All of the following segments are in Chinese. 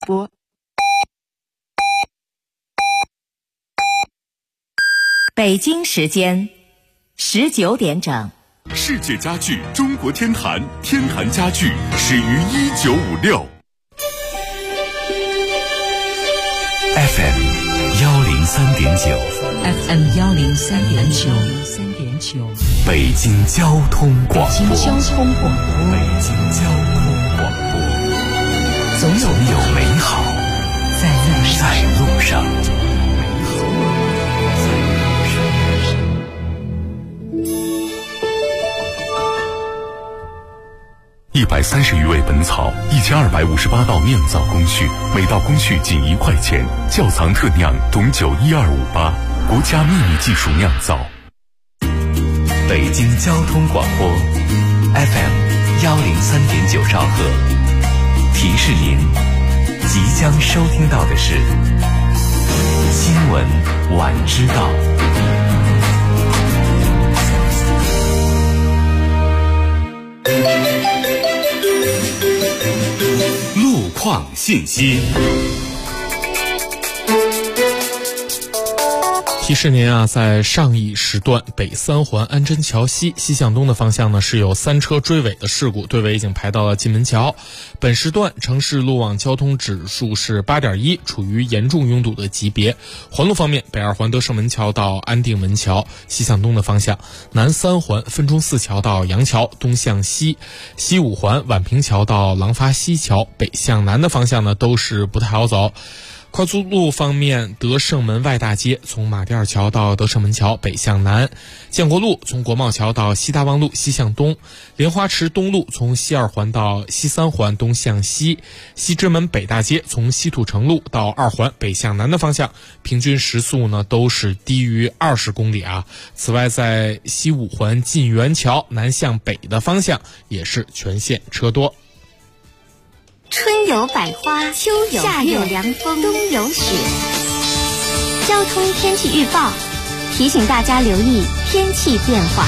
播。 北京时间19点整。 世界家具中国天坛，天坛家具始于1956。FM 103.9， 北京交通广播，总有美好在路上。130余味本草，1258道酿造工序，每道工序仅1块钱。窖藏特酿董酒12588，国家秘密技术酿造。 北京交通广播 FM 103.9兆赫，提示您即将收听到的是新闻晚知道。 路况信息。 提示您啊，在上乙时段北三环安贞桥西向东的方向呢，是有3车追尾的事故，队尾已经排到了进门桥。本时段城市路网交通指数是 8.1， 处于严重拥堵的级别。环路方面，北2环德胜门桥到安定门桥西向东的方向，南3环分钟寺桥到杨桥东向西，西5环宛平桥到廊坊西桥北向南的方向呢，都是不太好走。快速路方面，德胜门外大街从马甸桥到德胜门桥北向南，建国路从国贸桥到西大望路西向东，莲花池东路从西2环到西3环东向西，西直门北大街从西土城路到2环北向南的方向，平均时速呢都是低于20公里啊。此外，在西5环晋元桥南向北的方向也是全线车多。 春有百花，秋有夏有凉风，冬有雪。交通天气预报提醒大家留意天气变化。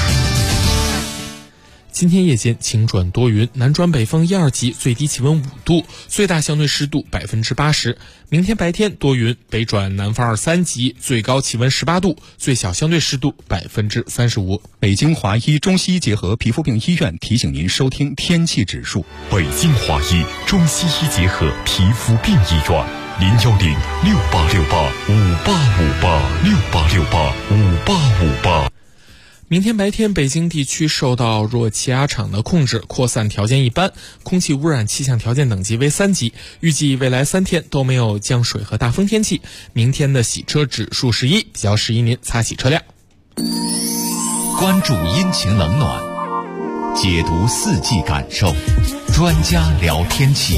今天夜间晴转多云，南转北风1、2级，最低气温5度，最大相对湿度80%。明天白天多云，北转南风2、3级，最高气温18度，最小相对湿度35%。 北京华医中西医结合皮肤病医院提醒您收听天气指数。 北京华医中西医结合皮肤病医院，0106868585858，68685858。 明天白天，北京地区受到弱气压场的控制，扩散条件一般，空气污染气象条件等级为3级。预计未来3天都没有降水和大风天气。明天的洗车指数是1，比较适宜您擦洗车辆。 关注阴晴冷暖，解读4季感受，专家聊天气。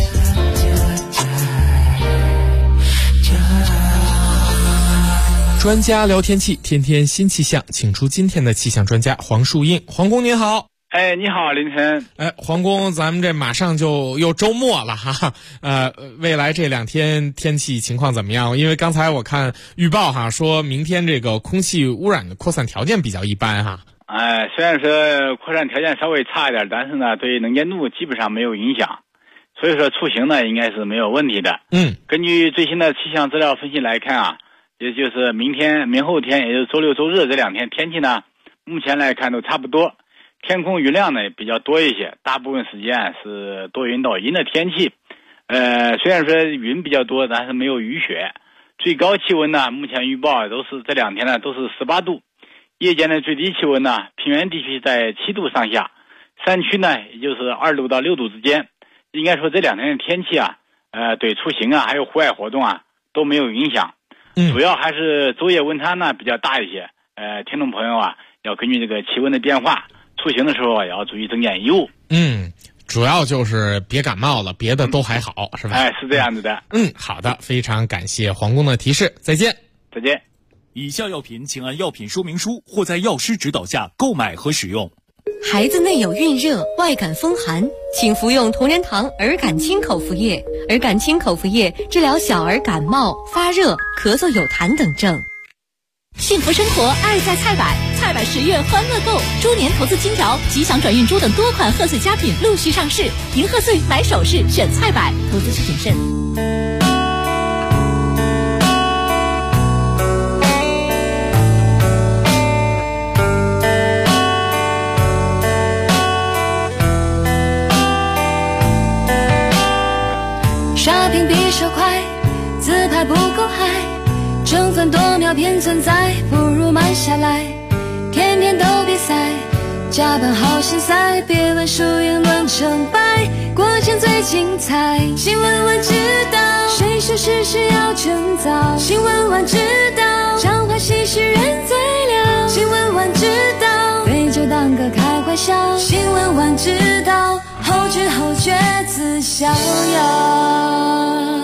专家聊天气，天天新气象，请出今天的气象专家黄树英。黄工您好。 你好，凌晨。 黄工，咱们这马上就又周末了哈。未来这2天天气情况怎么样？因为刚才我看预报哈，说明天这个空气污染的扩散条件比较一般哈。 虽然说扩散条件稍微差一点，但是呢，对能见度基本上没有影响，所以说出行呢应该是没有问题的。根据最新的气象资料分析来看啊，也就是明天、明后天，也就是周6、周日这2天天气呢，目前来看都差不多。天空云量呢也比较多一些，大部分时间是多云到阴的天气。虽然说云比较多，但是没有雨雪。最高气温呢，目前预报都是这2天呢都是18度。夜间的最低气温呢，平原地区在7度上下，山区呢也就是2度到6度之间。应该说这2天的天气啊，对出行啊还有户外活动啊都没有影响。主要还是昼夜温差呢比较大一些。听众朋友啊，要根据这个气温的变化，出行的时候也要注意增减衣物。 主要就是别感冒了，别的都还好，是吧？ 是这样子的。 好的，非常感谢黄工的提示，再见。 再见。 以下药品请按药品说明书或在药师指导下购买和使用。 孩子内有孕热、外感风寒，请服用同仁堂儿感清口服液。儿感清口服液治疗小儿感冒、发热、咳嗽有痰等症。 幸福生活，爱在菜百，菜百10月欢乐购，猪年投资金条、吉祥转运猪等多款贺岁佳品陆续上市，迎贺岁买首饰选菜百，投资需谨慎。 屏比手快，自拍不够嗨，争分夺秒偏存在，不如慢下来，天天都比赛，加班好心塞，别问输赢论成败，过程最精彩。新闻晚知道，谁说事事要趁早？新闻晚知道，常话细细人最了。新闻晚知道，对着当个开怀笑。新闻晚知道，后知后觉自逍遥。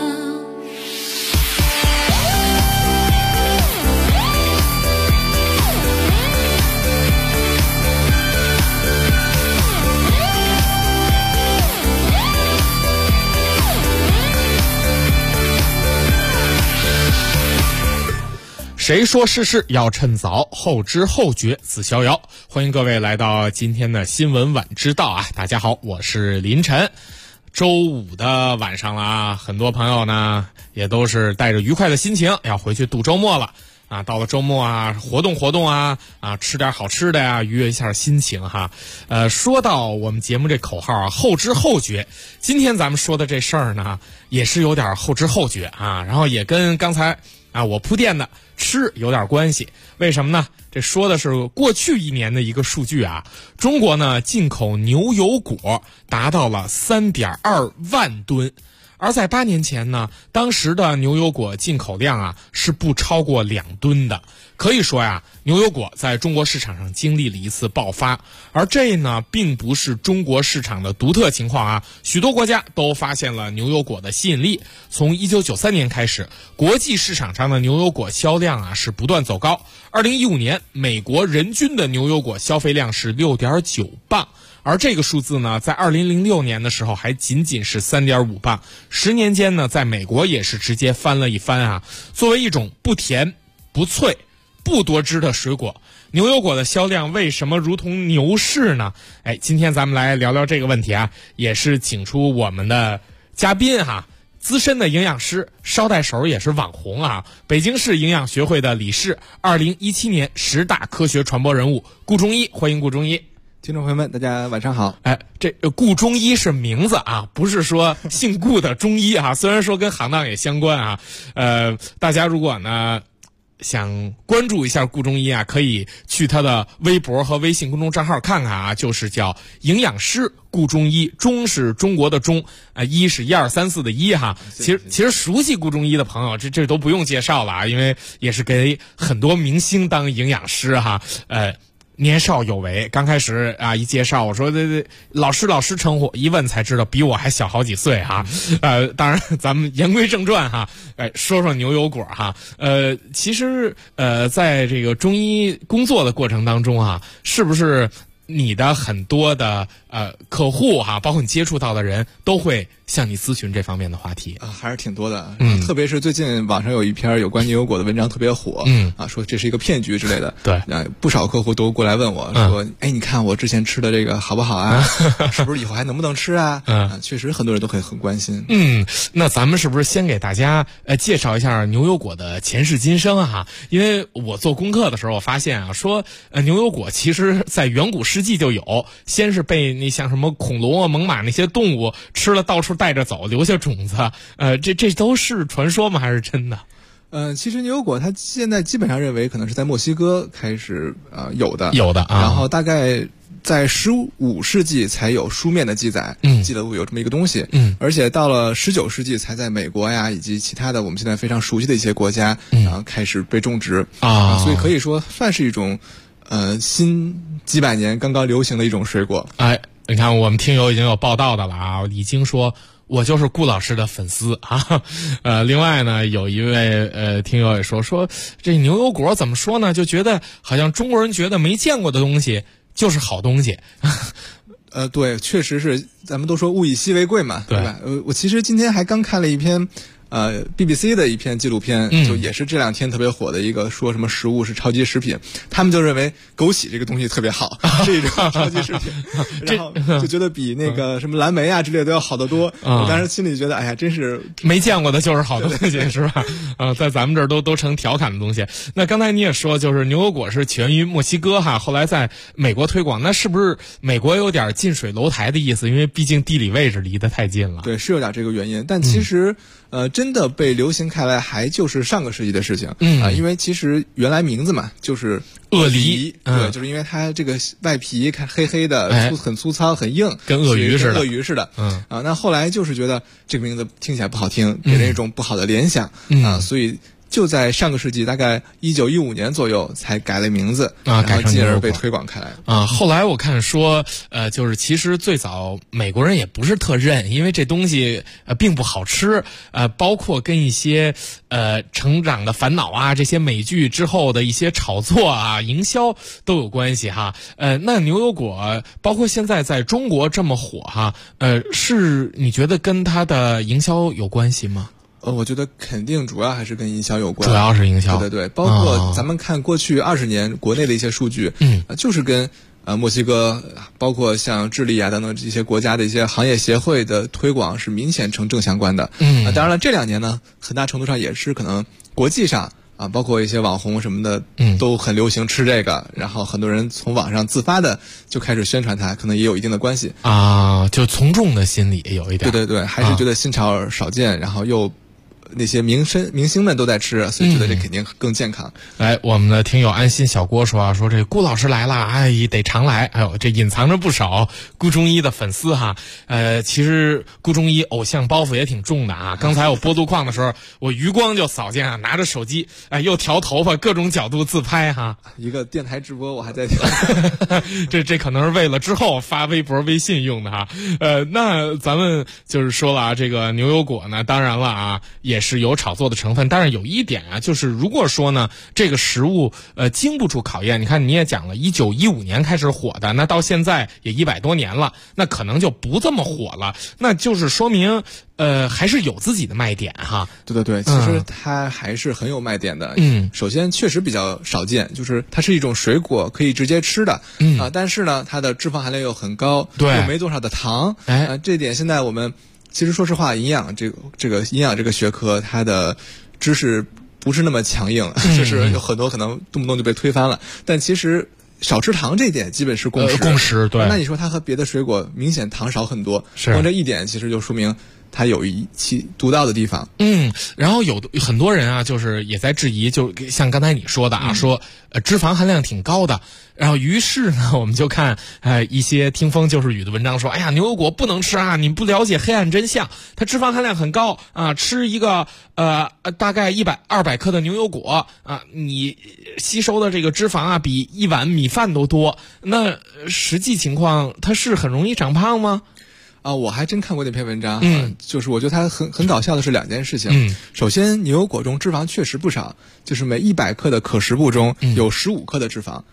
谁说事事要趁早？后知后觉自逍遥。欢迎各位来到今天的新闻晚知道啊！大家好，我是林晨。周五的晚上了啊，很多朋友呢也都是带着愉快的心情要回去度周末了啊。到了周末啊，活动啊，吃点好吃的呀，愉悦一下心情哈。说到我们节目这口号啊，后知后觉。今天咱们说的这事儿呢，也是有点后知后觉啊，然后也跟刚才我铺垫的吃有点关系。为什么呢？这说的是过去一年的一个数据啊，中国呢进口牛油果达到了3.2万吨，而在8年前呢，当时的牛油果进口量是不超过2吨的。可以说呀，牛油果在中国市场上经历了一次爆发，而这呢并不是中国市场的独特情况啊，许多国家都发现了牛油果的吸引力。从1993年开始，国际市场上的牛油果销量是不断走高。2015年，美国人均的牛油果消费量是 6.9 磅。而这个数字呢，在2006年的时候还仅仅是 3.5 磅，10年间呢，在美国也是直接翻了一番啊。作为一种不甜、不脆、不多汁的水果，牛油果的销量为什么如同牛市呢？今天咱们来聊聊这个问题啊，也是请出我们的嘉宾哈，资深的营养师，捎带手也是网红啊，北京市营养学会的理事，2017年10大科学传播人物顾中医，欢迎顾中医。 听众朋友们，大家晚上好。 这顾中医是名字啊，不是说姓顾的中医啊。虽然说跟行当也相关啊，大家如果呢想关注一下顾中医啊，可以去他的微博和微信公众账号看看啊，就是叫营养师顾中医，中是中国的中，一是1、2、3、4的一哈。其实熟悉顾中医的朋友，这都不用介绍了啊，因为也是给很多明星当营养师哈，年少有为。刚开始一介绍我说这老师称呼，一问才知道比我还小好几岁哈。当然咱们言归正传哈，说说牛油果哈。其实在这个中医工作的过程当中啊，是不是你的很多的客户哈，包括你接触到的人都会向你咨询这方面的话题还是挺多的。特别是最近网上有一篇有关牛油果的文章特别火，说这是一个骗局之类的。 对， 不少客户都过来问我说，你看我之前吃的这个好不好啊？是不是以后还能不能吃啊？确实很多人都很关心。 那咱们是不是先给大家介绍一下牛油果的前世今生啊？因为我做功课的时候我发现啊，说牛油果其实在远古世纪就有，先是被那像什么恐龙猛犸那些动物吃了，到处带着走，留下种子。这都是传说吗？还是真的？ 其实牛油果它现在基本上认为可能是在墨西哥开始有的，然后大概在15世纪才有书面的记载，记录有这么一个东西，而且到了19世纪才在美国呀以及其他的我们现在非常熟悉的一些国家，然后开始被种植所以可以说算是一种新几百年刚刚流行的一种水果。 你看我们听友已经有报道的了啊，已经说我就是顾老师的粉丝啊。另外呢，有一位听友也说这牛油果怎么说呢？就觉得好像中国人觉得没见过的东西就是好东西。 对，确实是，咱们都说物以稀为贵嘛，对吧？我其实今天还刚看了一篇BBC 的一篇纪录片，就也是这2天特别火的一个，说什么食物是超级食品，他们就认为枸杞这个东西特别好，是一种超级食品，然后就觉得比那个什么蓝莓啊之类的都要好得多。我当时心里觉得，哎呀，真是没见过的就是好东西，是吧？在咱们这儿都成调侃的东西。那刚才你也说，就是牛油果是起源于墨西哥哈，后来在美国推广，那是不是美国有点近水楼台的意思？因为毕竟地理位置离得太近了。 对，是有点这个原因，但其实真的被流行开来还就是上个世纪的事情。因为其实原来名字嘛就是鳄梨， 对，就是因为它这个外皮看黑黑的，很粗糙很硬， 跟鳄鱼似的。那后来就是觉得这个名字听起来不好听，给人一种不好的联想所以就在上个世纪大概1915年左右才改了名字然后进而被推广开来后来我看说就是其实最早美国人也不是特认，因为这东西并不好吃包括跟一些成长的烦恼啊这些美剧之后的一些炒作啊营销都有关系哈那牛油果包括现在在中国这么火哈是你觉得跟它的营销有关系吗？ 我觉得肯定主要还是跟营销有关， 主要是营销， 对，包括咱们看过去20年国内的一些数据，就是跟墨西哥，包括像智利啊等等这些国家的一些行业协会的推广是明显成正相关的。当然了，这2年呢，很大程度上也是可能国际上包括一些网红什么的，都很流行吃这个，然后很多人从网上自发的就开始宣传它，可能也有一定的关系就从众的心理有一点， 对，还是觉得新潮少见，然后又那些明星们都在吃，所以觉得这肯定更健康。 我们的听友安心小郭说说这顾老师来了，得常来。这隐藏着不少顾中医的粉丝哈。其实顾中医偶像包袱也挺重的啊。刚才我播路况的时候，我余光就扫见拿着手机，又调头发，各种角度自拍哈。 一个电台直播我还在调， 这可能是为了之后发微博、微信用的哈。那咱们就是说了这个牛油果呢，当然了也是有炒作的成分，但是有一点就是如果说呢这个食物经不住考验，你看你也讲了1915年开始火的，那到现在也100多年了，那可能就不这么火了，那就是说明还是有自己的卖点哈。 对，其实它还是很有卖点的。首先确实比较少见，就是它是一种水果，可以直接吃的但是呢它的脂肪含量又很高，又没多少的糖这点现在我们其实说实话，营养这个学科，它的知识不是那么强硬，就是有很多可能动不动就被推翻了。但其实少吃糖这一点基本是共识。 对。 那你说它和别的水果明显糖少很多，光这一点其实就说明它有其独到的地方。 然后有很多人就是也在质疑，就像刚才你说的说脂肪含量挺高的。然后于是呢，我们就看一些听风就是雨的文章说，牛油果不能吃你不了解黑暗真相，它脂肪含量很高吃一个大概100-200克的牛油果你吸收的这个脂肪比1碗米饭都多。那实际情况它是很容易长胖吗？ 我还真看过那篇文章就是我觉得它很搞笑的是2件事情。首先牛油果中脂肪确实不少，就是每100克的可食部中有15克的脂肪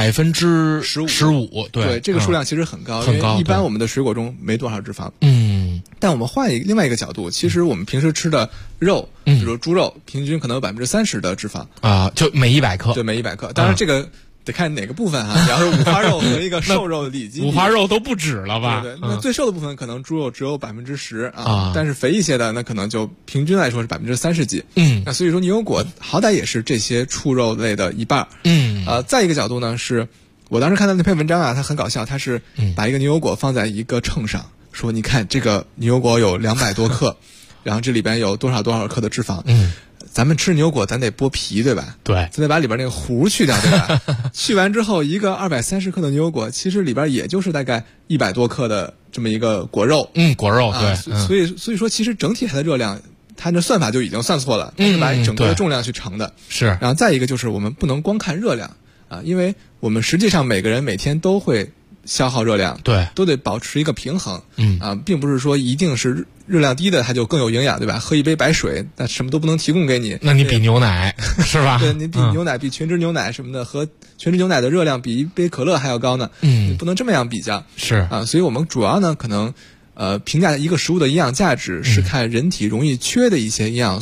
15%， 对，这个数量其实很高，因为一般我们的水果中没多少脂肪。但我们换另外一个角度，其实我们平时吃的肉，比如猪肉，平均可能有30%的脂肪就每100克， 对，每100克。当然这个得看哪个部分比方说五花肉和一个瘦肉的里脊， 五花肉都不止了吧？ 对，那最瘦的部分可能猪肉只有10%但是肥一些的那可能就平均来说是30%几。那所以说牛油果好歹也是这些畜肉类的一半。再一个角度呢，是我当时看到那篇文章它很搞笑，它是把一个牛油果放在一个秤上，说你看这个牛油果有200多克，然后这里边有多少克的脂肪。咱们吃牛油果咱得剥皮对吧？ 对， 咱得把里边那个核去掉对吧？去完之后一个230克的牛油果，其实里边也就是大概100多克的这么一个果肉。 果肉对。所以说其实整体它的热量，它的算法就已经算错了，它是把整个的重量去乘的。 是。 然后再一个就是我们不能光看热量因为我们实际上每个人每天都会消耗热量， 对， 都得保持一个平衡。并不是说一定是热量低的它就更有营养，对吧？喝一杯白水，那什么都不能提供给你。 那你比牛奶是吧？ 对，你比牛奶、比全脂牛奶什么的，和全脂牛奶的热量比一杯可乐还要高呢。你不能这么样比较。 是所以我们主要呢可能评价一个食物的营养价值是看人体容易缺的一些营养素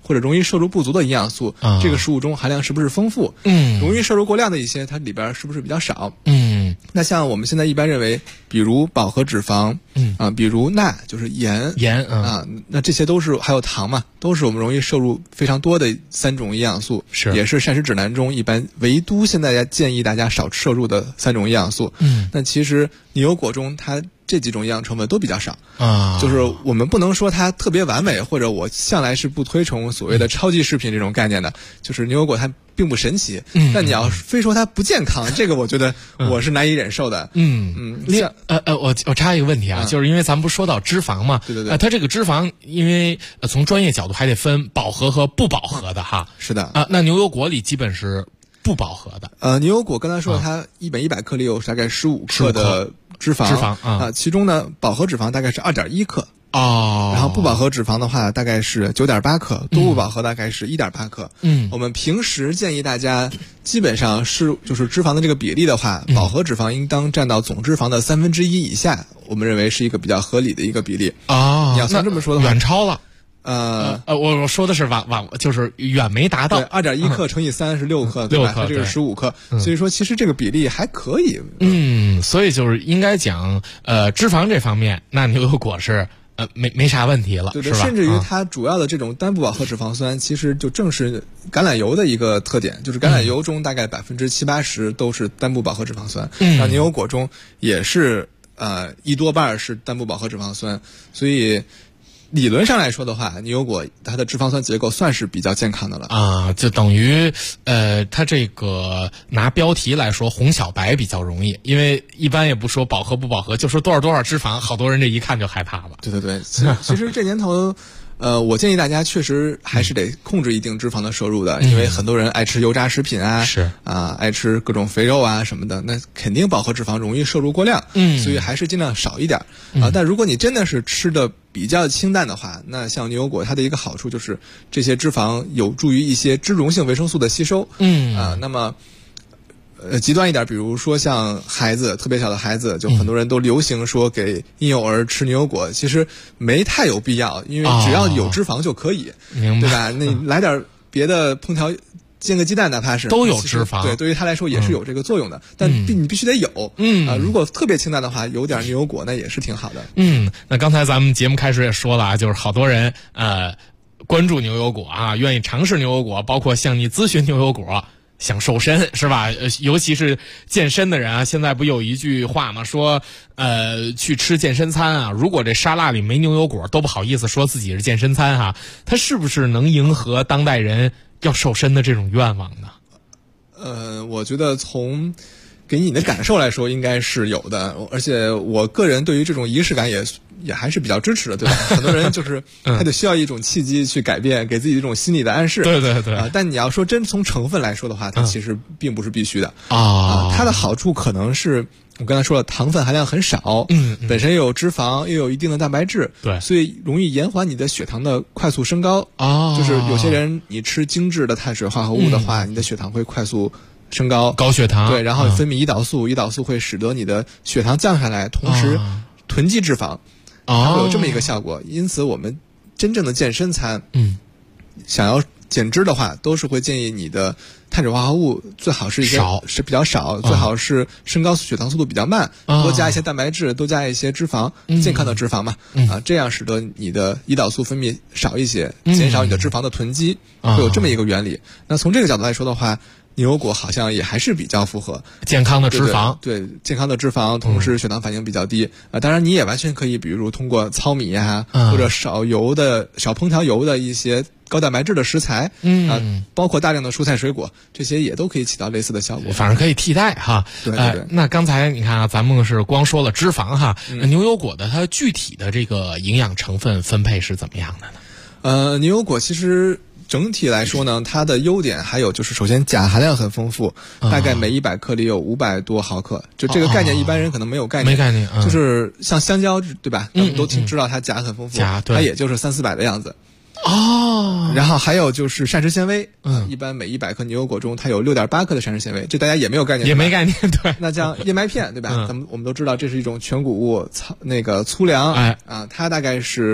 或者容易摄入不足的营养素，这个食物中含量是不是丰富？容易摄入过量的一些，它里边是不是比较少？那像我们现在一般认为，比如饱和脂肪，比如钠，就是盐那这些都是，还有糖嘛，都是我们容易摄入非常多的3种营养素，也是膳食指南中一般唯独现在建议大家少摄入的3种营养素。那其实牛油果中它这几种营养成分都比较少就是我们不能说它特别完美，或者我向来是不推崇所谓的超级食品这种概念的，就是牛油果它并不神奇，但你要非说它不健康，这个我觉得我是难以忍受的。 我插一个问题啊，就是因为咱们不说到脂肪嘛， 对， 它这个脂肪因为从专业角度还得分饱和和不饱和的哈。 是的那牛油果里基本是不饱和的。 牛油果刚才说它每100克里有大概15克的脂肪其中呢饱和脂肪大概是2.1克。然后不饱和脂肪的话大概是9.8克，多不饱和大概是1.8克。我们平时建议大家基本上是就是脂肪的这个比例的话，饱和脂肪应当占到总脂肪的1/3以下，我们认为是一个比较合理的一个比例。你要像这么说的话， 远超了。 我说的是就是远没达到。 2.1克乘以3是6克，对吧？它这个15克，所以说其实这个比例还可以。 所以就是应该讲脂肪这方面，那牛油果是没啥问题了， 对， 是吧？ 甚至于它主要的这种单不饱和脂肪酸，其实就正是橄榄油的一个特点，就是橄榄油中大概70%-80%都是单不饱和脂肪酸，那牛油果中也是一多半是单不饱和脂肪酸，所以理论上来说的话，牛油果它的脂肪酸结构算是比较健康的了就等于它这个拿标题来说红小白比较容易，因为一般也不说饱和不饱和，就说多少脂肪，好多人这一看就害怕了。 对，其实这年头我建议大家确实还是得控制一定脂肪的摄入的，因为很多人爱吃油炸食品爱吃各种肥肉啊什么的，那肯定饱和脂肪容易摄入过量，所以还是尽量少一点但如果你真的是吃的比较清淡的话，那像牛油果它的一个好处就是这些脂肪有助于一些脂溶性维生素的吸收，那么极端一点，比如说像孩子，特别小的孩子，就很多人都流行说给婴幼儿吃牛油果，其实没太有必要，因为只要有脂肪就可以，对吧？那来点别的烹调，煎个鸡蛋，哪怕是都有脂肪， 对于他来说也是有这个作用的，但你必须得有。如果特别清淡的话，有点牛油果那也是挺好的。 那刚才咱们节目开始也说了就是好多人关注牛油果愿意尝试牛油果，包括向你咨询牛油果。想瘦身是吧？尤其是健身的人现在不有一句话吗？说去吃健身餐如果这沙拉里没牛油果，都不好意思说自己是健身餐它是不是能迎合当代人要瘦身的这种愿望呢？ 我觉得从给你的感受来说应该是有的，而且我个人对于这种仪式感也还是比较支持的，对吧？很多人就是他得需要一种契机去改变，给自己一种心理的暗示。 对但你要说真从成分来说的话，它其实并不是必须的它的好处可能是我刚才说了，糖分含量很少，本身又有脂肪，又有一定的蛋白质， 对， 所以容易延缓你的血糖的快速升高就是有些人你吃精致的碳水化合物的话，你的血糖会快速升高， 高血糖， 对，然后分泌胰岛素，胰岛素会使得你的血糖降下来，同时囤积脂肪，它会有这么一个效果。因此我们真正的健身餐想要减脂的话，都是会建议你的碳水化合物最好是比较少，最好是升高血糖速度比较慢，多加一些蛋白质，多加一些脂肪，健康的脂肪嘛，这样使得你的胰岛素分泌少一些，减少你的脂肪的囤积，会有这么一个原理。那从这个角度来说的话，牛油果好像也还是比较符合健康的脂肪， 对健康的脂肪，同时血糖反应比较低当然你也完全可以，比如通过糙米或者少烹调油的一些高蛋白质的食材包括大量的蔬菜水果，这些也都可以起到类似的效果， 反正可以替代对那刚才你看咱们是光说了脂肪牛油果的它具体的这个营养成分分配是怎么样的呢？牛油果其实整体来说呢，它的优点还有就是首先钾含量很丰富，大概每100克里有500多毫克，就这个概念一般人可能没有概念，就是像香蕉对吧，咱们都知道它钾很丰富，它也就是300-400的样子然后还有就是膳食纤维一般每100克牛油果中它有6.8克的膳食纤维，这大家也没有概念， 也没概念，对。 那像燕麦片对吧，我们都知道这是一种全谷物粗粮它大概是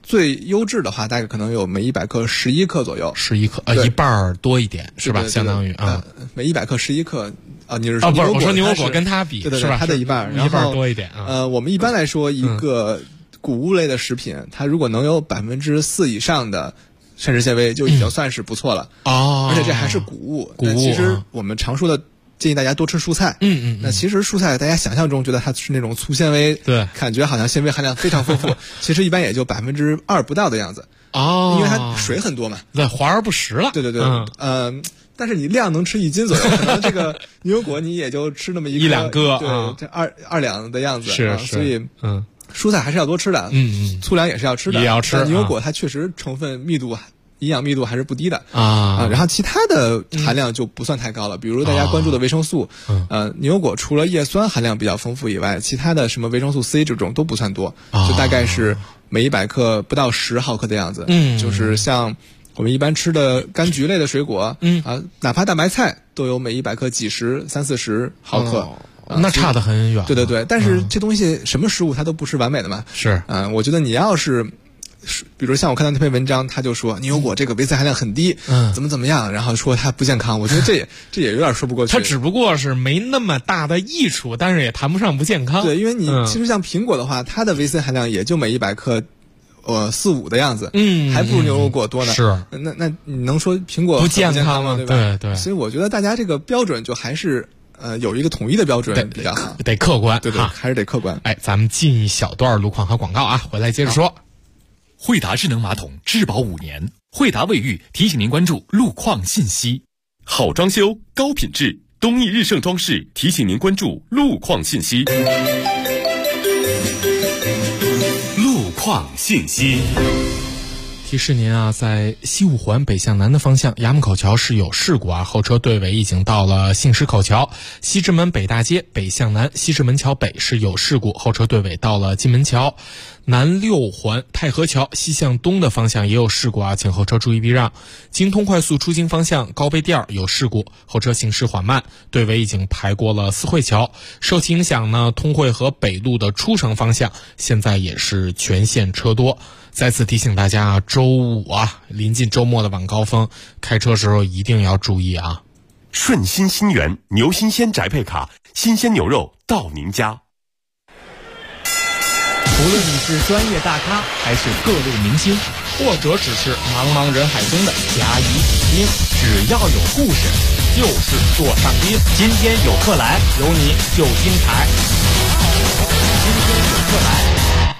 最优质的话，大概可能有每100克11克左右 ，11克，一半多一点是吧？ 对对对， 相当于每100克11克啊，你是不是我说牛油果跟它比， 对对是吧？ 它的一半， 一半多一点啊。 我们一般来说，一个谷物类的食品，它如果能有4%以上的膳食纤维，就已经算是不错了而且这还是谷物。那其实我们常说的建议大家多吃蔬菜。那其实蔬菜大家想象中觉得它是那种粗纤维， 对， 感觉好像纤维含量非常丰富，其实一般也就2%不到的样子。因为它水很多嘛， 对，华而不实了。 对对对，但是你量能吃1斤左右，可能这个牛油果你也就吃那么 1两个， 对，这2两的样子。 是， 所以蔬菜还是要多吃的。粗粮也是要吃的， 也要吃。 牛油果它确实成分密度、营养密度还是不低的然后其他的含量就不算太高了，比如大家关注的维生素，牛油果除了叶酸含量比较丰富以外，其他的什么维生素 C 这种都不算多，就大概是每100克不到10毫克的样子。就是像我们一般吃的柑橘类的水果，哪怕大白菜都有每100克几十、30-40毫克。 那差得很远。 对对对，但是这东西什么食物它都不是完美的嘛。 是， 我觉得你要是，比如像我看到那篇文章，他就说牛油果这个维 C 含量很低，怎么样，然后说它不健康，我觉得这也有点说不过去。 它只不过是没那么大的益处，但是也谈不上不健康。 对，因为你其实像苹果的话，它的维 C 含量也就每100克。4-5的样子，还不如牛油果多呢。 是， 那你能说苹果不健康吗？对吧？ 对对。 所以我觉得大家这个标准就还是有一个统一的标准比较好， 得客观。 对对，还是得客观。 咱们进一小段路况和广告啊，回来接着说。 惠达智能马桶质保5年，惠达卫浴提醒您关注路况信息。 好装修高品质，东义日盛装饰提醒您关注路况信息。路况信息。 提示您啊，在西五环北向南的方向，衙门口桥是有事故后车队尾已经到了信实口桥。西直门北大街北向南，西直门桥北是有事故，后车队尾到了金门桥。南6环太和桥西向东的方向也有事故请后车注意避让。京通快速出京方向高碑店有事故，后车行驶缓慢，队尾已经排过了四惠桥。受其影响呢，通惠和北路的出城方向现在也是全线车多。再次提醒大家，周五临近周末的晚高峰，开车时候一定要注意顺心新源牛新鲜宅配卡，新鲜牛肉到您家。 无论你是专业大咖，还是各路明星，或者只是茫茫人海中的甲乙丙丁，只要有故事，就是座上宾。今天有客来，有你就精彩。今天有客来。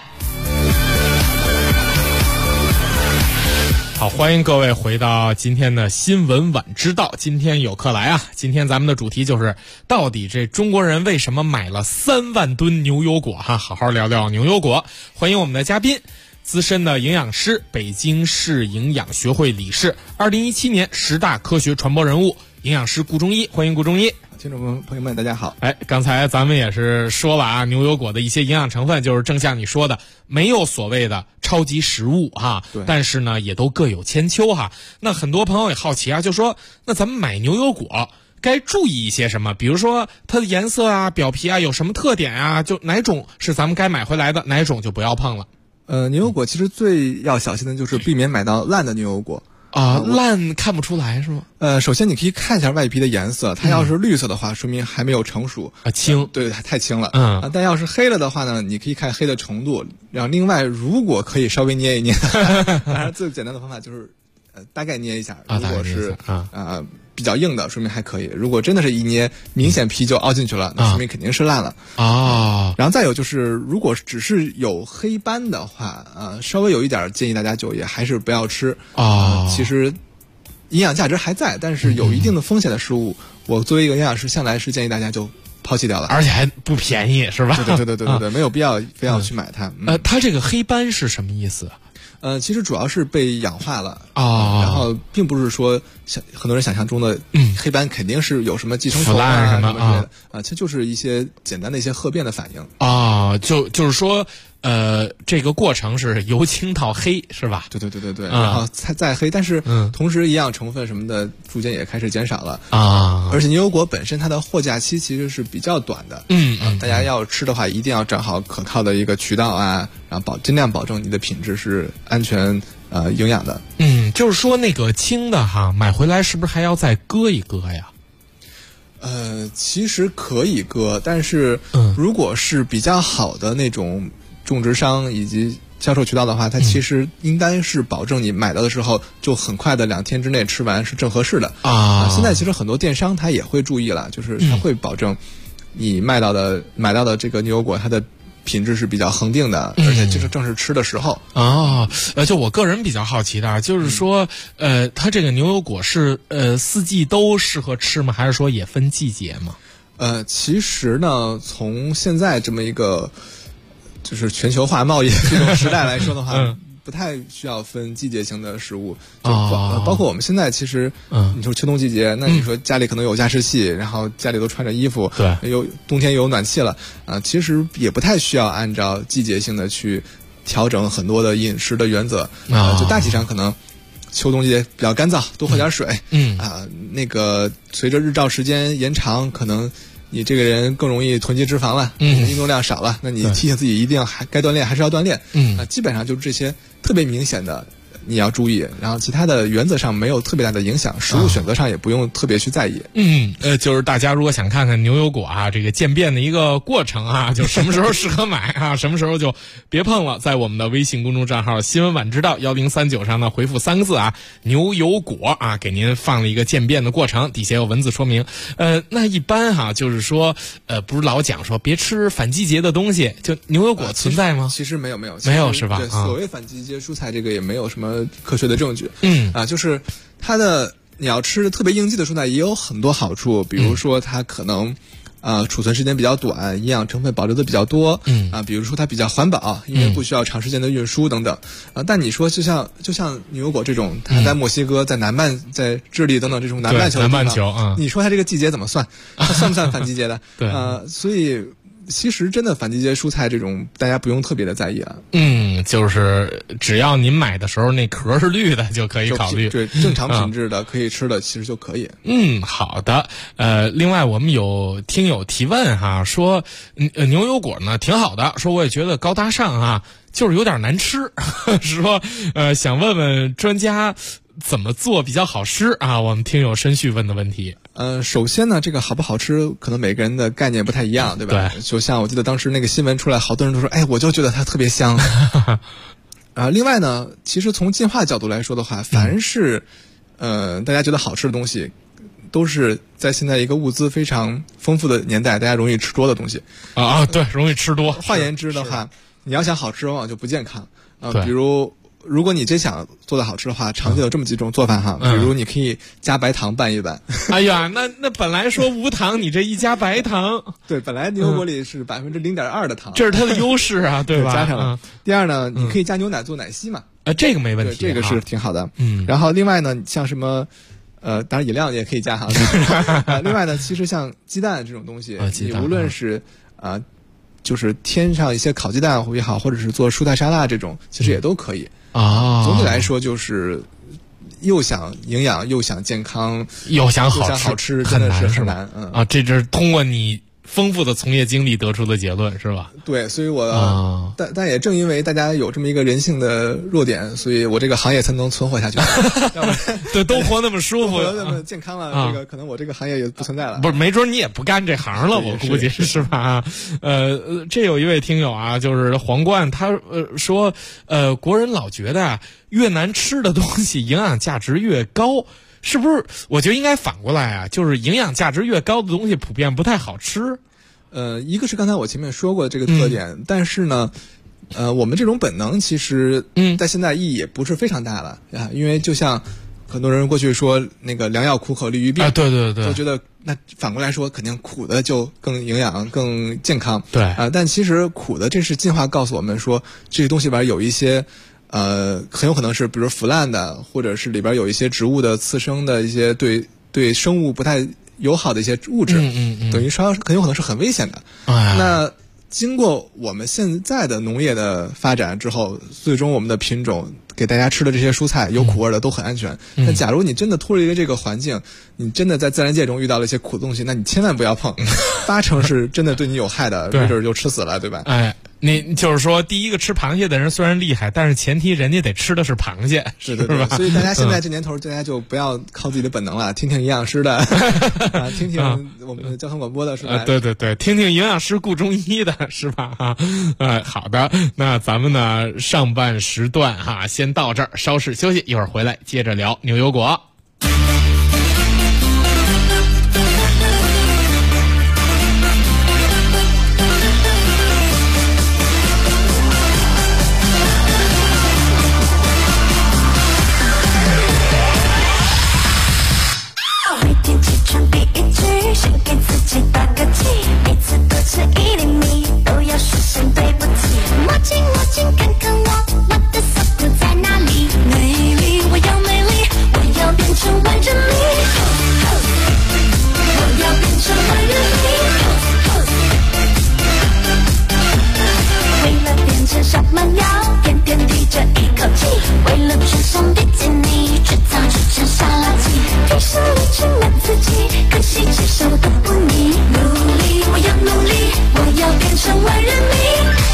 好，欢迎各位回到今天的新闻晚知道。今天有客来今天咱们的主题就是到底这中国人为什么买了3万吨牛油果好好聊聊牛油果。欢迎我们的嘉宾，资深的营养师，北京市营养学会理事，2017年10大科学传播人物，营养师顾中医。欢迎顾中医。 听众朋友们大家好。 刚才咱们也是说了牛油果的一些营养成分，就是正像你说的，没有所谓的超级食物但是呢也都各有千秋那很多朋友也好奇就说那咱们买牛油果该注意一些什么？比如说它的颜色表皮有什么特点就哪种是咱们该买回来的，哪种就不要碰了。 牛油果其实最要小心的就是避免买到烂的牛油果。 烂看不出来是吗？ 首先你可以看一下外皮的颜色，它要是绿色的话，说明还没有成熟青， 对，太青了。但要是黑了的话呢，你可以看黑的程度。然后另外，如果可以稍微捏一捏，当然最简单的方法就是大概捏一下。如果是比较硬的，说明还可以；如果真的是一捏明显皮就凹进去了，那说明肯定是烂了然后再有就是，如果只是有黑斑的话，稍微有一点建议大家就也还是不要吃其实营养价值还在，但是有一定的风险的食物，我作为一个营养师，向来是建议大家就抛弃掉了， 而且还不便宜，是吧？ 对，没有必要非要去买它。 它这个黑斑是什么意思？ 其实主要是被氧化了然后并不是说很多人想象中的黑斑肯定是有什么寄生虫啊什么之类的啊，它就是一些简单的一些褐变的反应啊，就是说。这个过程是由青到黑，是吧？ 对，然后再黑，但是同时营养成分什么的逐渐也开始减少了啊。 而且牛油果本身它的货架期其实是比较短的，大家要吃的话一定要找好可靠的一个渠道啊，然后尽量保证你的品质是安全营养的。 就是说那个青的哈，买回来是不是还要再搁一搁呀？ 其实可以搁，但是如果是比较好的那种种植商以及销售渠道的话，它其实应该是保证你买到的时候就很快的2天之内吃完是正合适的啊。现在其实很多电商它也会注意了，就是它会保证你买到的这个牛油果它的品质是比较恒定的，而且就是正是吃的时候就我个人比较好奇的，就是说它这个牛油果是4季都适合吃吗？还是说也分季节吗？ 其实呢，从现在这么一个就是全球化贸易这种时代来说的话，不太需要分季节性的食物，包括我们现在其实，你说秋冬季节，那你说家里可能有加湿器，然后家里都穿着衣服， 对， 冬天有暖气了其实也不太需要按照季节性的去调整很多的饮食的原则就大体上可能秋冬季节比较干燥，多喝点水，那个随着日照时间延长，可能你这个人更容易囤积脂肪了，运动量少了，那你提醒自己一定该锻炼还是要锻炼，基本上就是这些特别明显的你要注意，然后其他的原则上没有特别大的影响，食物选择上也不用特别去在意。 就是大家如果想看看牛油果啊这个渐变的一个过程啊，就什么时候适合买啊，什么时候就别碰了，在我们的微信公众账号新闻晚知道1039上呢回复3个字牛油果啊，给您放了一个渐变的过程，底下有文字说明。那一般就是说不是老讲说别吃反季节的东西，就牛油果存在吗？ 其实没有是吧？ 对，所谓反季节蔬菜这个也没有什么科学的证据。就是它的你要吃特别应季的蔬菜也有很多好处，比如说它可能储存时间比较短，营养成分保留的比较多，比如说它比较环保，因为不需要长时间的运输等等但你说就像牛油果这种，它在墨西哥、在南半、在智利等等这种南半球你说它这个季节怎么算？它算不算反季节的？ 对所以其实真的反季节蔬菜这种大家不用特别的在意就是只要您买的时候那壳是绿的就可以考虑， 对，正常品质的可以吃的其实就可以。 好的。另外我们有听友提问说牛油果呢挺好的，说我也觉得高大上就是有点难吃说想问问专家怎么做比较好吃我们听友申旭问的问题。 首先呢，这个好不好吃，可能每个人的概念不太一样，对吧？ 对。 就像我记得当时那个新闻出来，好多人都说，我就觉得它特别香。另外呢，其实从进化角度来说的话，凡是大家觉得好吃的东西，都是在现在一个物资非常丰富的年代，大家容易吃多的东西。 对，容易吃多。 换言之的话，你要想好吃，往往就不健康。比如果你真想做的好吃的话，常见有这么几种做法比如你可以加白糖拌一拌。 哎呀，那本来说无糖，你这一加白糖， 对，本来牛油果里是0.2%的糖， 这是它的优势对吧？ 加上了。第二呢，你可以加牛奶做奶昔嘛， 这个没问题， 这个是挺好的。然后另外呢，像什么当然饮料你也可以加另外呢，其实像鸡蛋这种东西，你无论是就是添上一些烤鸡蛋也好，或者是做蔬菜沙拉这种，其实也都可以。总体来说就是又想营养又想健康又想好吃，真的是很难。 这是通过你丰富的从业经历得出的结论是吧？ 对，所以我但也正因为大家有这么一个人性的弱点，所以我这个行业才能存活下去。 对，都活那么舒服， 活那么健康了，这个可能我这个行业也不存在了。 不是，没准你也不干这行了，我估计是吧？这有一位听友就是皇冠，他说国人老觉得越难吃的东西营养价值越高。是不是？我觉得应该反过来就是营养价值越高的东西普遍不太好吃。 一个是刚才我前面说过这个特点，但是呢，我们这种本能其实在现在意义也不是非常大了因为就像很多人过去说那个良药苦口利于病对， 就觉得那反过来说肯定苦的就更营养更健康。 对但其实苦的这是进化告诉我们说这些东西里边有一些很有可能是比如腐烂的，或者是里边有一些植物的次生的一些对生物不太友好的一些物质，等于说很有可能是很危险的。那经过我们现在的农业的发展之后，最终我们的品种给大家吃的这些蔬菜有苦味的都很安全。那假如你真的脱离了这个环境，你真的在自然界中遇到了一些苦的东西，那你千万不要碰，80%是真的对你有害的，没准就吃死了，对吧？ 你就是说，第一个吃螃蟹的人虽然厉害，但是前提人家得吃的是螃蟹， 是吧？所以大家现在这年头，大家就不要靠自己的本能了，听听营养师的，听听我们的交通广播的，是吧？ 对，听听营养师顾中医的，是吧？好的，那咱们呢上半时段先到这儿，稍事休息，一会儿回来接着聊牛油果。 先给自己打个气，每次多吃1厘米都要说声对不起。摸紧看看我的速度在哪里？美丽，我要美丽，我要变成万人迷，我要变成万人迷。为了变成小蛮腰，天天提着一口气，为了穿上比基尼，制造出成沙垃圾。提升了去满自己，可惜接受都不腻。努力，我要努力，我要变成万人迷。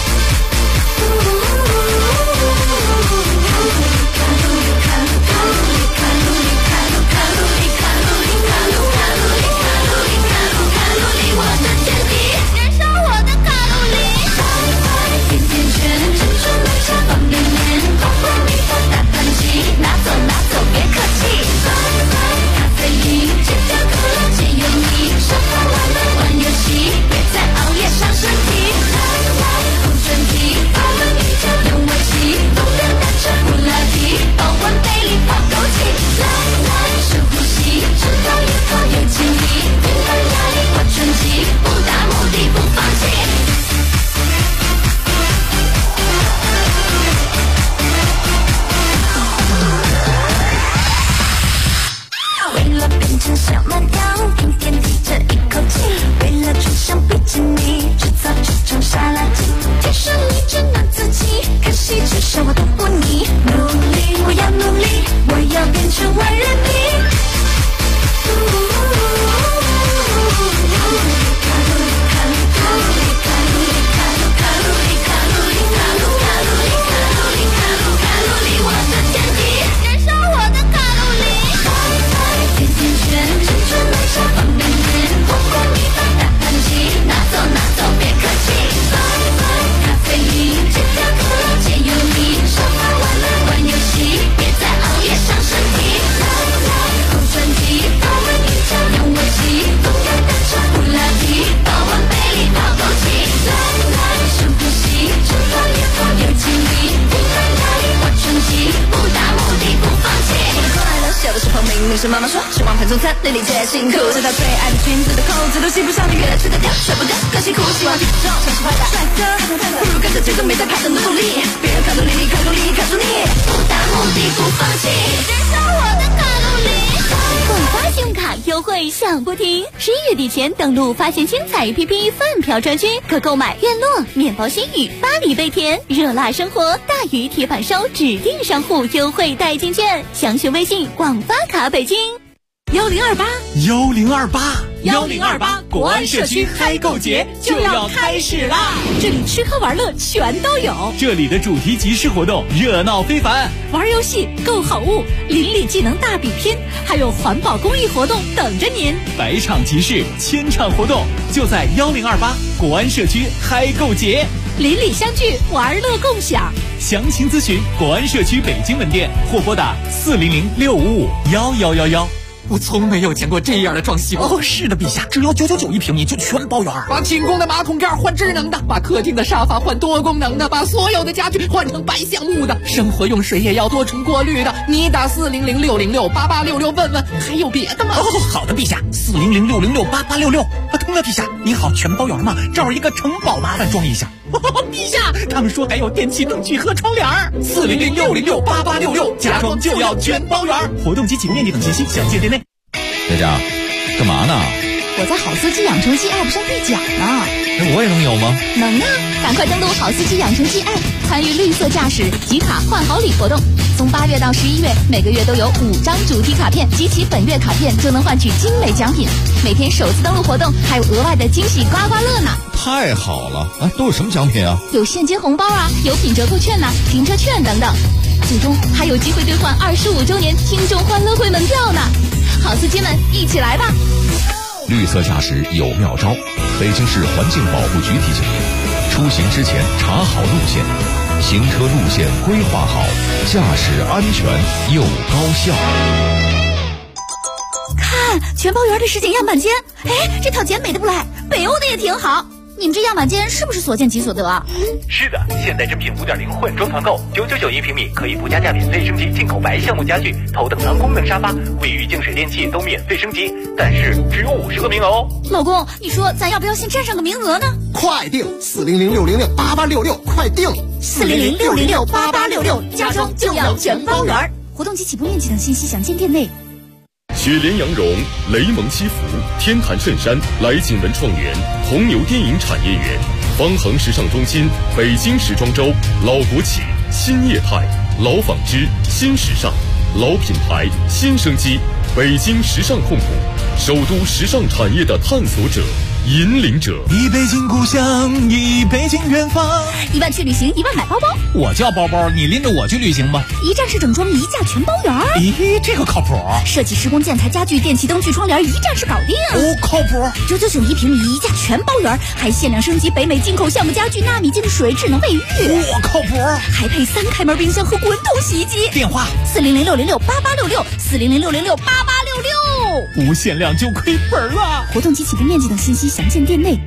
我的天敌，燃烧我的卡路里。甜甜圈，珍珠奶茶，方便面，红红米饭，大盘鸡，拿走别客气。咖啡因，戒掉可乐，戒油腻，上班玩了玩游戏，别再熬夜伤身体。红专题，法文瑜伽用围棋，动感单车不拉提，保温杯里泡枸杞。深呼吸，直到越跑越尽力，平衡压力或拳击，不达目的不放弃。为了变成小蛮腰，天天提着一口气，为了穿上比基尼，制造出种沙垃圾。天生丽质难自己，可惜至少我都不腻。努力，我要努力，我要变成万人迷。我的天敌，燃烧我的卡路里。甜甜圈，珍珠奶茶，方便面，红红米饭，大盘鸡，拿走别客气。咖啡因，戒掉可乐，戒油腻，上班玩了玩游戏，别再熬夜伤身体。红专题，法文瑜伽用围棋，动感单车不拉提，保温杯里泡枸杞。深呼吸，直到越跑越尽力，平衡压力或拳击，不达目的不放弃。我的快乐小的时候明明是妈妈说吃王牌中餐粒粒皆辛苦，直到最爱的裙子的扣子都系不上，你越吃得掉甩不掉，更辛苦。希望体重像是坏的帅哥，不如跟着节奏没在跑的努力，别人卡路里看住你，不达目的不放弃，燃烧我的卡路里。 广发信用卡优惠享不停，11月底前登录发现精彩 APP 饭票专区，可购买院落、面包新语、巴黎贝甜、热辣生活、大鱼铁板烧指定商户优惠代金券，详询微信广发卡北京。 1028国安社区嗨购节就要开始啦！ 这里吃喝玩乐全都有， 这里的主题集市活动热闹非凡， 玩游戏、购好物、邻里技能大比拼，还有环保公益活动等着您。 100场集市，1000场活动，就在1028国安社区嗨购节， 邻里相聚，玩乐共享。 详情咨询国安社区北京门店或拨打40065551111。 我从没有见过这样的装修哦！是的，陛下，只要999一平米就全包圆。 把寝宫的马桶盖换智能的，把客厅的沙发换多功能的，把所有的家具换成白橡木的，生活用水也要多重过滤的。你打40060688866问问，还有别的吗？ 哦，好的，陛下，40060688866。通了，陛下，你好，全包圆吗？这儿一个城堡，麻烦装一下。 陛下，他们说还有电器灯具和窗帘，400-606-8866，家装就要全包圆。活动及启动面积等信息详见店内。 佳佳，干嘛呢？ 我在好司机养成记 App 上兑奖呢。 那我也能有吗？ 能啊！赶快登录好司机养成记 App， 参与绿色驾驶集卡换好礼活动。从8月到11月，每个月都有5张主题卡片，集齐本月卡片就能换取精美奖品。每天首次登录活动还有额外的惊喜刮刮乐呢！ 太好了！啊，都有什么奖品啊？ 有现金红包啊，有品折扣券呐、停车券等等。最终还有机会兑换25周年听众欢乐会门票呢！好司机们，一起来吧！ 绿色驾驶有妙招，北京市环境保护局提醒您：出行之前查好路线，行车路线规划好，驾驶安全又高效。 看全包圆的实景样板间，哎，这套简美的不赖，北欧的也挺好。你们这样板间是不是所见即所得啊？ 是的，现在真品5.0混装团购，999平米可以不加价免费升级进口白橡木家具、头等舱功能沙发、卫浴净水电器都免费升级，但是只有50个名额哦。 老公，你说咱要不要先占上个名额呢？ 快订400-606-8866，快订 400-606-8866，家装就要全包圆。活动及起步面积等信息详见店内。 雪莲羊绒、雷蒙西服、天坛衬衫、来锦文创园、红牛电影产业园、方恒时尚中心、北京时装周、老国企、新业态、老纺织、新时尚、老品牌、新生机，北京时尚控股，首都时尚产业的探索者、引领者。 一北京故乡，一北京远方。 1万去旅行，1万买包包。 我叫包包，你拎着我去旅行吧。 一站式整装，一价全包圆。 咦，这个靠谱。 设计施工建材家具电器灯具窗帘，一站式搞定。 哦，靠谱。 999一平米，一价全包圆，还限量升级北美进口橡木家具、纳米净水、智能卫浴。 我靠谱。 还配3开门冰箱和滚筒洗衣机。 电话 400-606-8866 400-606-8866。 无限量就亏本了。 活动及起步面积等信息详见店内。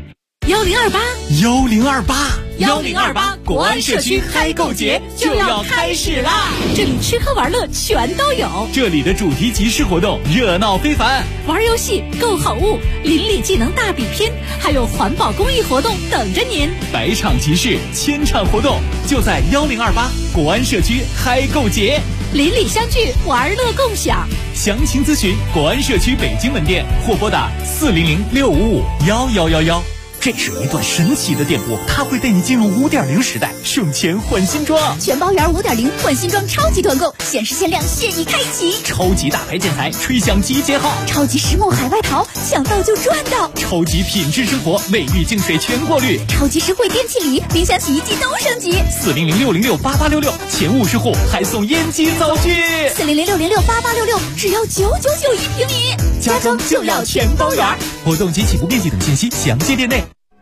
1028国安社区嗨购节就要开始啦！ 这里吃喝玩乐全都有， 这里的主题集市活动热闹非凡， 玩游戏、购好物、邻里技能大比拼，还有环保公益活动等着您。 百场集市，千场活动，就在1028国安社区嗨购节， 邻里相聚，玩乐共享。 详情咨询国安社区北京门店或拨打400-655-1111。这是一段神奇的电波，它会带你进入5.0时代，省钱换新装。 全包圆5.0换新装超级团购，限时限量，现已开启。 超级大牌建材，吹响集结号。 超级实木海外淘，抢到就赚到。 超级品质生活，卫浴净水全过滤。 超级实惠电器礼，冰箱洗衣机都升级。 400-606-8866，前50户还送烟机灶具。 400-606-8866，只要999一平米， 家装就要全包圆。活动及起步面积等信息详见店内。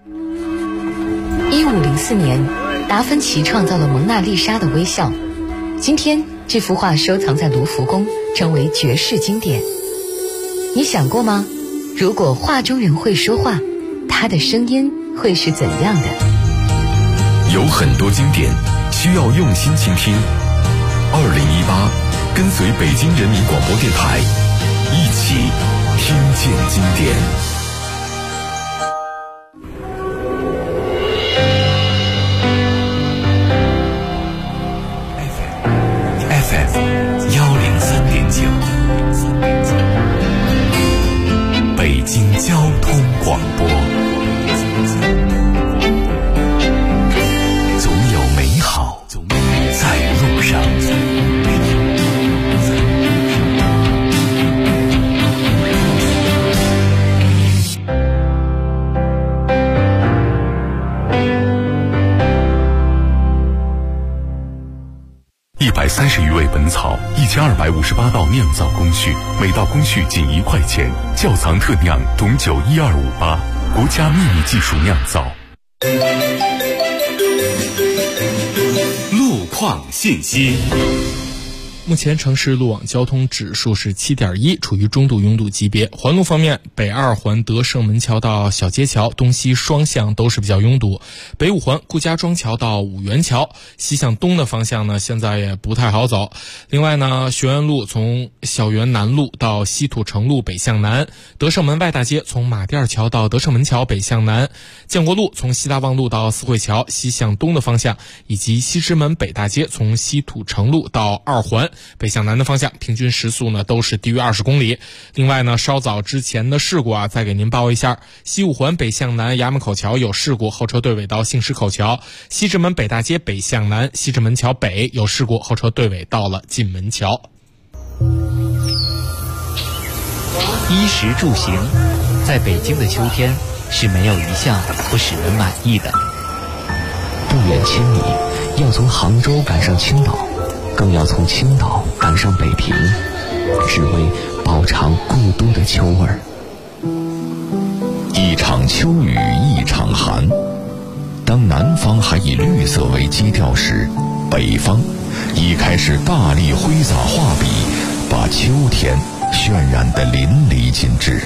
1504年，达芬奇创造了蒙娜丽莎的微笑。今天，这幅画收藏在卢浮宫，成为绝世经典。你想过吗？如果画中人会说话，他的声音会是怎样的？ 有很多经典需要用心倾听。2018，跟随北京人民广播电台，一起听见经典。 北京交通广播，总有美好在路上。 130余味本草，1258道酿造工序，每道工序仅1块钱。窖藏特酿董酒12588，国家秘密技术酿造。 路况信息。 目前城市路网交通指数是7.1，处于中度拥堵级别。环路方面，北2环德胜门桥到小街桥东西双向都是比较拥堵，北5环顾家庄桥到五元桥西向东的方向呢，现在也不太好走。另外呢，学院路从小园南路到西土城路北向南，德胜门外大街从马甸桥到德胜门桥北向南，建国路从西大望路到四惠桥西向东的方向，以及西直门北大街从西土城路到2环北向南的方向，平均时速呢都是低于20公里。另外呢，稍早之前的事故啊，再给您报一下：西5环北向南衙门口桥有事故，后车队尾到杏石口桥；西直门北大街北向南西直门桥北有事故，后车队尾到了进门桥。 衣食住行，在北京的秋天是没有一项不使人满意的。 不远千里，要从杭州赶上青岛，更要从青岛赶上北平，只为饱尝故都的秋味儿。 一场秋雨一场寒，当南方还以绿色为基调时，北方已开始大力挥洒画笔，把秋天渲染得淋漓尽致。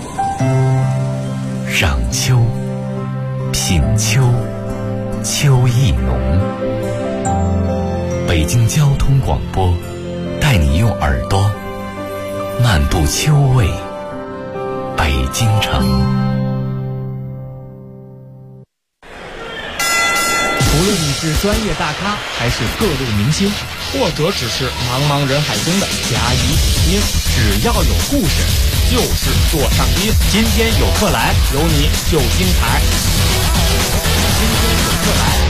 赏秋，品秋，秋意浓。北京交通广播带你用耳朵漫步秋味北京城。 无论你是专业大咖还是各路明星，或者只是茫茫人海中的甲乙丙丁，只要有故事就是座上宾。今天有客来，有你就精彩。今天有客来。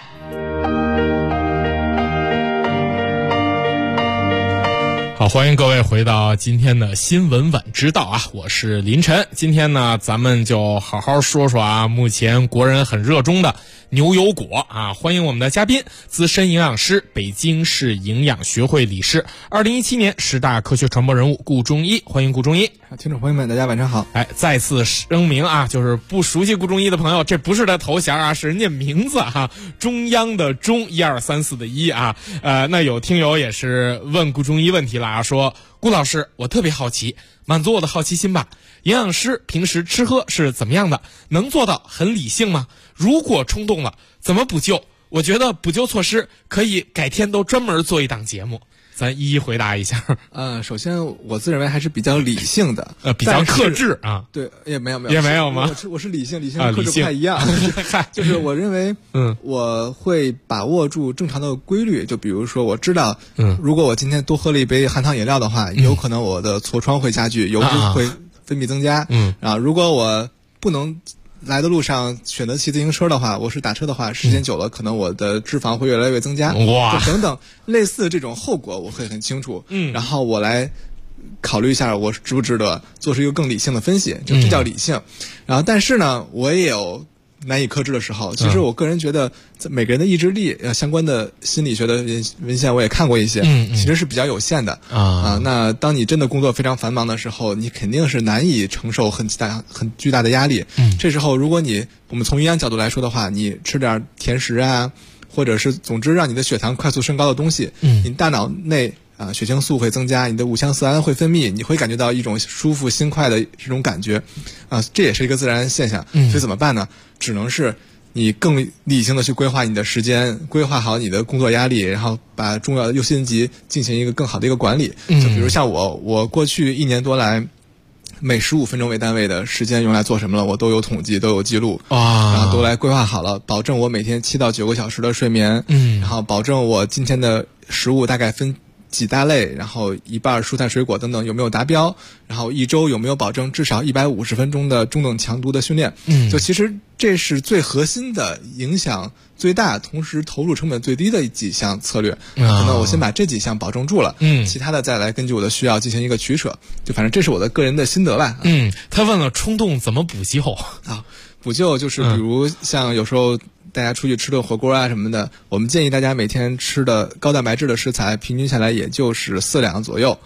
好，欢迎各位回到今天的新闻晚知道啊，我是林晨。今天呢，咱们就好好说说啊，目前国人很热衷的牛油果啊。欢迎我们的嘉宾，资深营养师，北京市营养学会理事，2017年10大科学传播人物顾中医。欢迎顾中医。 听众朋友们，大家晚上好。 再次声明啊，就是不熟悉顾中医的朋友，这不是他头衔啊，是人家名字哈，中央的中，1、2、3、4的1啊。那有听友也是问顾中医问题了啊，说顾老师，我特别好奇，满足我的好奇心吧。营养师平时吃喝是怎么样的？能做到很理性吗？如果冲动了，怎么补救？我觉得补救措施可以改天都专门做一档节目，咱一一回答一下。 首先我自认为还是比较理性的， 比较克制啊。 对，也没有吗？ 我是理性和克制不太一样。就是我认为，我会把握住正常的规律。就比如说，我知道，如果我今天多喝了一杯含糖饮料的话，有可能我的痤疮会加剧，油脂会分泌增加。如果我不能来的路上选择骑自行车的话，我是打车的话，时间久了可能我的脂肪会越来越增加， 哇， 等等类似这种后果我会很清楚，然后我来考虑一下我值不值得，做出一个更理性的分析，这叫理性。然后但是呢，我也有难以克制的时候。其实我个人觉得每个人的意志力相关的心理学的文献我也看过一些，其实是比较有限的那当你真的工作非常繁忙的时候，你肯定是难以承受很巨大的压力。这时候如果我们从营养角度来说的话，你吃点甜食啊，或者是总之让你的血糖快速升高的东西，你大脑内血清素会增加，你的五羟色胺会分泌，你会感觉到一种舒服心快的这种感觉这也是一个自然现象。所以怎么办呢？只能是你更理性的去规划你的时间，规划好你的工作压力，然后把重要的优先级进行一个更好的一个管理。就比如像我过去1年多来，每15分钟为单位的时间用来做什么了，我都有统计，都有记录然后都来规划好了，保证我每天7到9个小时的睡眠，然后保证我今天的食物大概分几大类，然后一半蔬菜水果等等有没有达标，然后一周有没有保证至少150分钟的中等强度的训练。就其实这是最核心的，影响最大，同时投入成本最低的几项策略。那我先把这几项保证住了，其他的再来根据我的需要进行一个取舍。就反正这是我的个人的心得吧。 他问了冲动怎么补救补救就是比如像有时候大家出去吃顿火锅啊什么的，我们建议大家每天吃的高蛋白质的食材平均下来也就是4两左右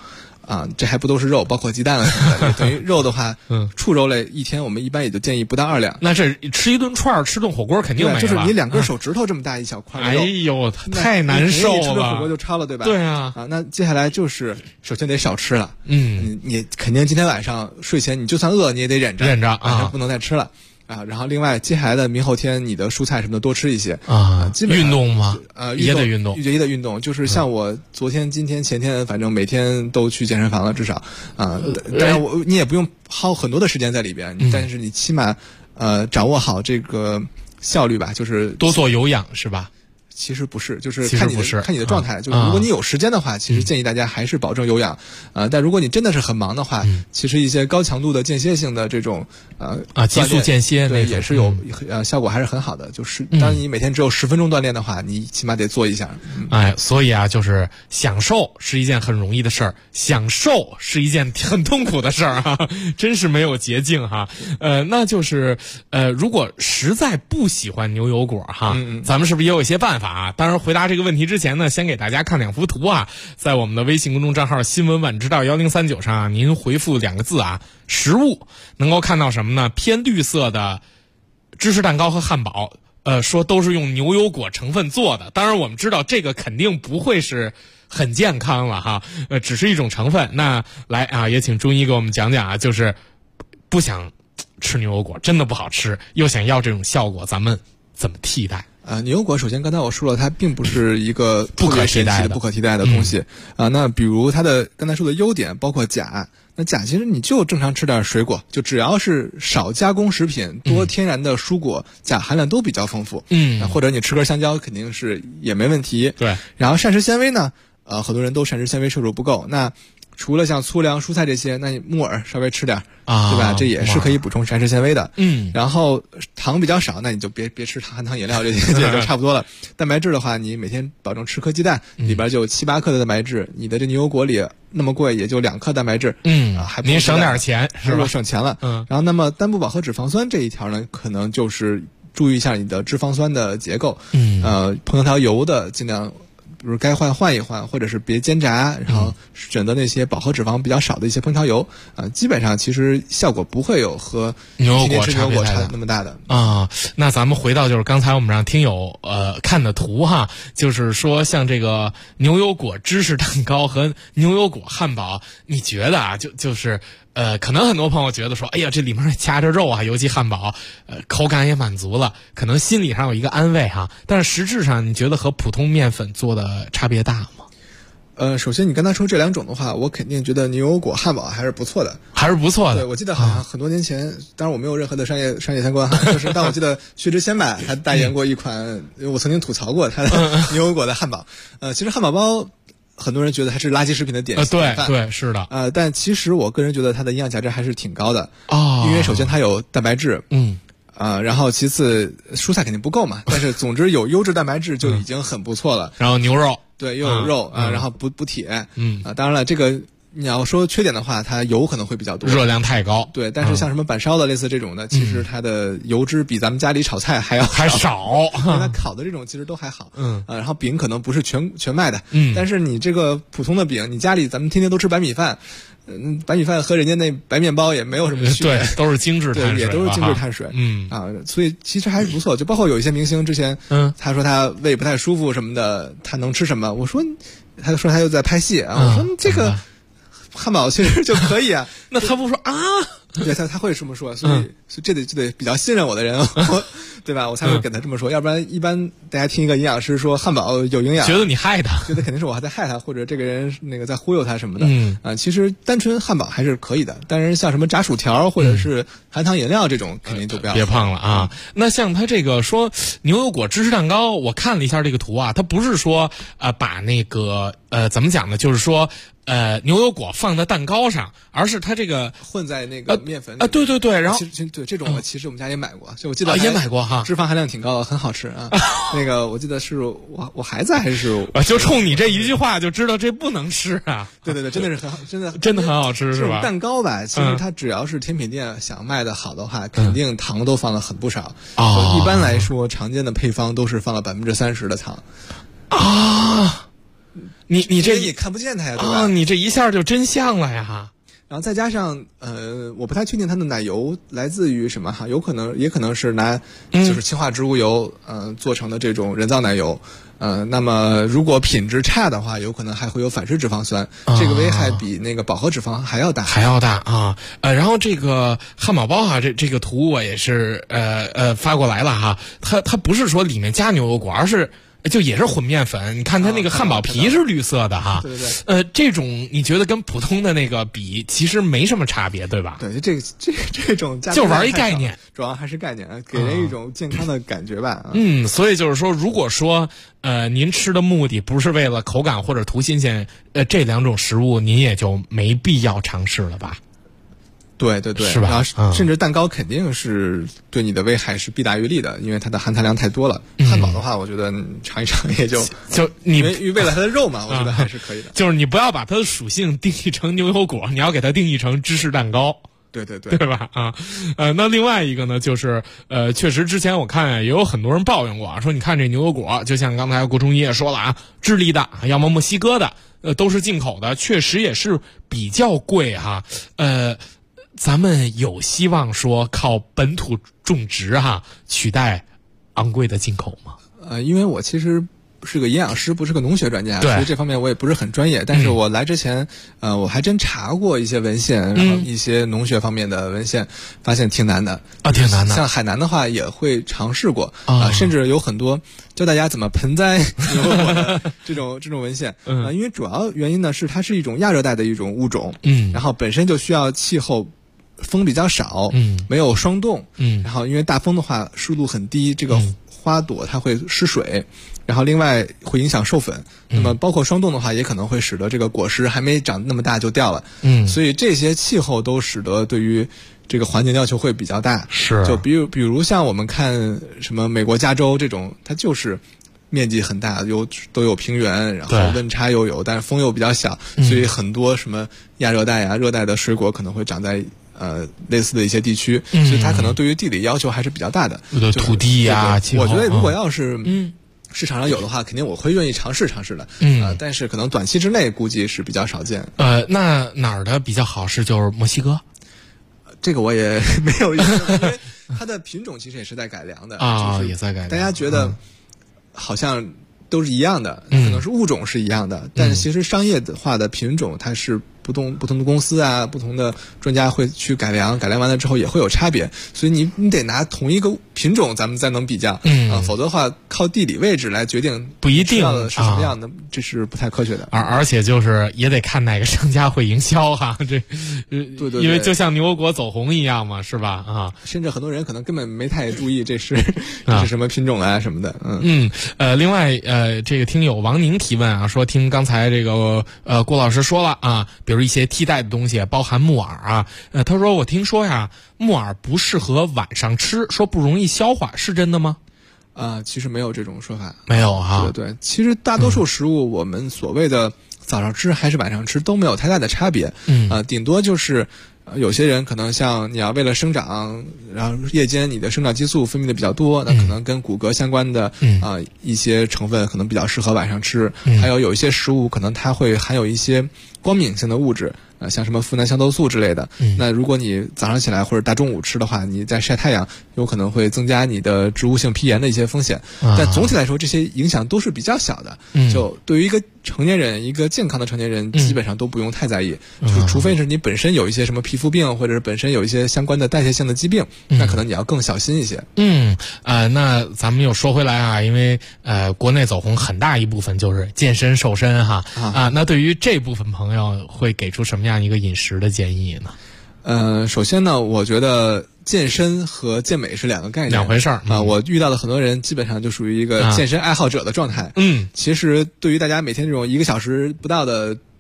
这还不都是肉，包括鸡蛋啊什么的。等于肉的话，畜肉类一天我们一般也就建议不到2两。 那这吃一顿串儿，吃顿火锅肯定没了。 就是你2根手指头这么大一小块肉。 哎呦，太难受了。 吃顿火锅就超了，对吧？ 对啊。 那接下来就是首先得少吃了。你肯定今天晚上睡前你就算饿你也得忍着晚上不能再吃了。然后另外接下来的明后天你的蔬菜什么的多吃一些基本上运动吗？也得运动， 也得运动。就是像我昨天、今天、前天，反正每天都去健身房了，至少当然你也不用耗很多的时间在里边，但是你起码掌握好这个效率吧，就是多做有氧是吧？ 其实不是，就是看你的状态。就是如果你有时间的话，其实建议大家还是保证有氧。但如果你真的是很忙的话，其实一些高强度的间歇性的这种激素间歇对也是有效果还是很好的。就是当你每天只有10分钟锻炼的话，你起码得做一下。 所以就是享受是一件很容易的事儿，享受是一件很痛苦的事儿哈，真是没有捷径哈。那就是如果实在不喜欢牛油果哈，咱们是不是也有一些办法？当然回答这个问题之前呢，先给大家看2幅图在我们的微信公众账号新闻晚知道1039上您回复2个字食物，能够看到什么呢？偏绿色的芝士蛋糕和汉堡，说都是用牛油果成分做的。当然我们知道这个肯定不会是很健康了哈，只是一种成分。那来也请中医给我们讲讲就是不想吃牛油果，真的不好吃，又想要这种效果，咱们怎么替代？ 牛油果首先刚才我说了，它并不是一个不可替代的东西那比如它的刚才说的优点包括钾，那钾其实你就正常吃点水果，就只要是少加工食品多天然的蔬果，钾含量都比较丰富。或者你吃根香蕉肯定是也没问题。 对。 然后膳食纤维呢，很多人都膳食纤维摄入不够，那除了像粗粮、蔬菜这些，那你木耳稍微吃点对吧？这也是可以补充膳食纤维的。然后糖比较少，那你就别吃含糖饮料这些，就差不多了。蛋白质的话，你每天保证吃颗鸡蛋，里边就有7-8克的蛋白质。你的这牛油果里那么贵，也就2克蛋白质。还您省点钱是吧？ 省钱了。然后那么单不饱和脂肪酸这一条呢，可能就是注意一下你的脂肪酸的结构。烹调油的尽量。比如该换一换，或者是别煎炸，然后选择那些饱和脂肪比较少的一些烹调油基本上其实效果不会有和牛油果差那么大的那咱们回到就是刚才我们让听友看的图哈，就是说像这个牛油果芝士蛋糕和牛油果汉堡，你觉得就是可能很多朋友觉得说，哎呀，这里面夹着肉尤其汉堡，口感也满足了，可能心理上有一个安慰哈。但是实质上，你觉得和普通面粉做的差别大吗？ 首先你刚才说这2种的话，我肯定觉得牛油果汉堡还是不错的，对，我记得好像很多年前，当然我没有任何的商业相关但我记得薛之谦吧，还代言过一款，我曾经吐槽过他的牛油果的汉堡。其实汉堡包。很多人觉得它是垃圾食品的典型对，是的。 但其实我个人觉得它的营养价值还是挺高的因为首先它有蛋白质，然后其次蔬菜肯定不够嘛，但是总之有优质蛋白质就已经很不错了。 然后牛肉， 对，又有肉然后补铁，当然了，这个你要说缺点的话，它油可能会比较多， 热量太高。 对，但是像什么板烧的类似这种的，其实它的油脂比咱们家里炒菜还少， 因为它烤的这种其实都还好。然后饼可能不是全麦的，但是你这个普通的饼，你家里咱们天天都吃白米饭，白米饭和人家那白面包也没有什么区别， 对，都是精致碳水， 也都是精致碳水。所以其实还是不错。就包括有一些明星之前，他说他胃不太舒服什么的，他能吃什么？我说，他说他又在拍戏我说这个。汉堡其实就可以那他不说对，他会这么说，所以这得比较信任我的人，对吧？我才会跟他这么说，要不然一般大家听一个营养师说汉堡有营养， 觉得你害他， 觉得肯定是我还在害他，或者这个人在忽悠他什么的。其实单纯汉堡还是可以的，但是像什么炸薯条或者是含糖饮料这种，肯定就不要别胖了那像他这个说牛油果芝士蛋糕，我看了一下这个图他不是说把那个怎么讲呢？就是说。牛油果放在蛋糕上，而是它这个混在那个面粉里对，然后对这种其实我们家也买过，就我记得也买过脂肪含量挺高的，很好吃那个我记得是我孩子还是就冲你这一句话就知道这不能吃对，真的是真的很好吃是吧？ 蛋糕吧，其实它只要是甜品店想卖的好的话，肯定糖都放了很不少一般来说常见的配方都是放了30%的糖你这也看不见它呀，对吧？ 你这一下就真像了呀。 然后再加上我不太确定它的奶油来自于什么哈，也可能是拿就是氢化植物油做成的这种人造奶油。那么如果品质差的话，有可能还会有反式脂肪酸，这个危害比那个饱和脂肪还要大啊。然后这个汉堡包哈，这个图我也是发过来了哈，它不是说里面加牛油果，而是就也是混面粉，你看它那个汉堡皮是绿色的哈。 对。 这种你觉得跟普通的那个比，其实没什么差别，对吧？ 对，这种就玩一概念， 主要还是概念，给人一种健康的感觉吧。 所以就是说，如果说您吃的目的不是为了口感或者图新鲜，这两种食物您也就没必要尝试了吧？ 对， 是吧？ 然后甚至蛋糕肯定是对你的危害是弊大于利的，因为它的含糖量太多了。汉堡的话，我觉得尝一尝也就你为了它的肉嘛，我觉得还是可以的。 就是你不要把它的属性定义成牛油果，你要给它定义成芝士蛋糕。 对， 对吧？那另外一个呢，就是确实之前我看也有很多人抱怨过，说你看这牛油果，就像刚才郭崇一也说了啊，智利的，要么墨西哥的，都是进口的，确实也是比较贵哈。咱们有希望说靠本土种植哈取代昂贵的进口吗？ 因为我其实是个营养师，不是个农学专家，所以这方面我也不是很专业。但是我来之前，我还真查过一些文献，然后一些农学方面的文献，发现挺难的挺难的。 像海南的话，也会尝试过甚至有很多教大家怎么盆栽牛油果的这种文献。因为主要原因呢是它是一种亚热带的一种物种，然后本身就需要气候风比较少，没有霜冻，然后因为大风的话湿度很低，这个花朵它会失水，然后另外会影响授粉，那么包括霜冻的话也可能会使得这个果实还没长那么大就掉了，所以这些气候都使得对于这个环境要求会比较大。 是， 就比如像我们看什么美国加州这种，它就是面积很大，都有平原，然后温差又有，但是风又比较小，所以很多什么亚热带啊、热带的水果可能会长在类似的一些地区，所以它可能对于地理要求还是比较大的， 土地呀、 我觉得如果要是市场上有的话，肯定我会愿意尝试的。但是可能短期之内估计是比较少见。 那哪儿的比较好是就是墨西哥？ 这个我也没有意识，因为它的品种其实也是在改良的也在改良。 大家觉得好像都是一样的，可能是物种是一样的，但是其实商业化的品种它是不同的公司啊，不同的专家会去改良完了之后也会有差别，所以你得拿同一个品种咱们才能比较，否则的话靠地理位置来决定不一定是什么样的，这是不太科学的。 而且就是也得看哪个商家会营销哈，对，因为就像牛油果走红一样嘛，是吧？ 甚至很多人可能根本没太注意这是什么品种啊什么的。 另外这个听友王宁提问啊，说听刚才这个郭老师说了啊，比如一些替代的东西，包含木耳啊。他说我听说呀，木耳不适合晚上吃，说不容易消化，是真的吗？ 其实没有这种说法， 没有哈。 对，其实大多数食物我们所谓的早上吃还是晚上吃都没有太大的差别，顶多就是有些人可能像你要为了生长，然后夜间你的生长激素分泌的比较多，那可能跟骨骼相关的一些成分可能比较适合晚上吃，还有一些食物可能它会含有一些光敏性的物质，像什么呋喃香豆素之类的，那如果你早上起来或者大中午吃的话，你在晒太阳有可能会增加你的植物性皮炎的一些风险，但总体来说这些影响都是比较小的，就对于一个成年人，一个健康的成年人基本上都不用太在意，就是除非是你本身有一些什么皮肤病，或者是本身有一些相关的代谢性的疾病，那可能你要更小心一些。 那咱们又说回来啊，因为国内走红很大一部分就是健身瘦身哈，那对于这部分朋友会给出什么样一个饮食的建议呢？ 首先呢，我觉得健身和健美是两个概念， 两回事儿我遇到的很多人基本上就属于一个健身爱好者的状态。其实对于大家每天这种1个小时不到的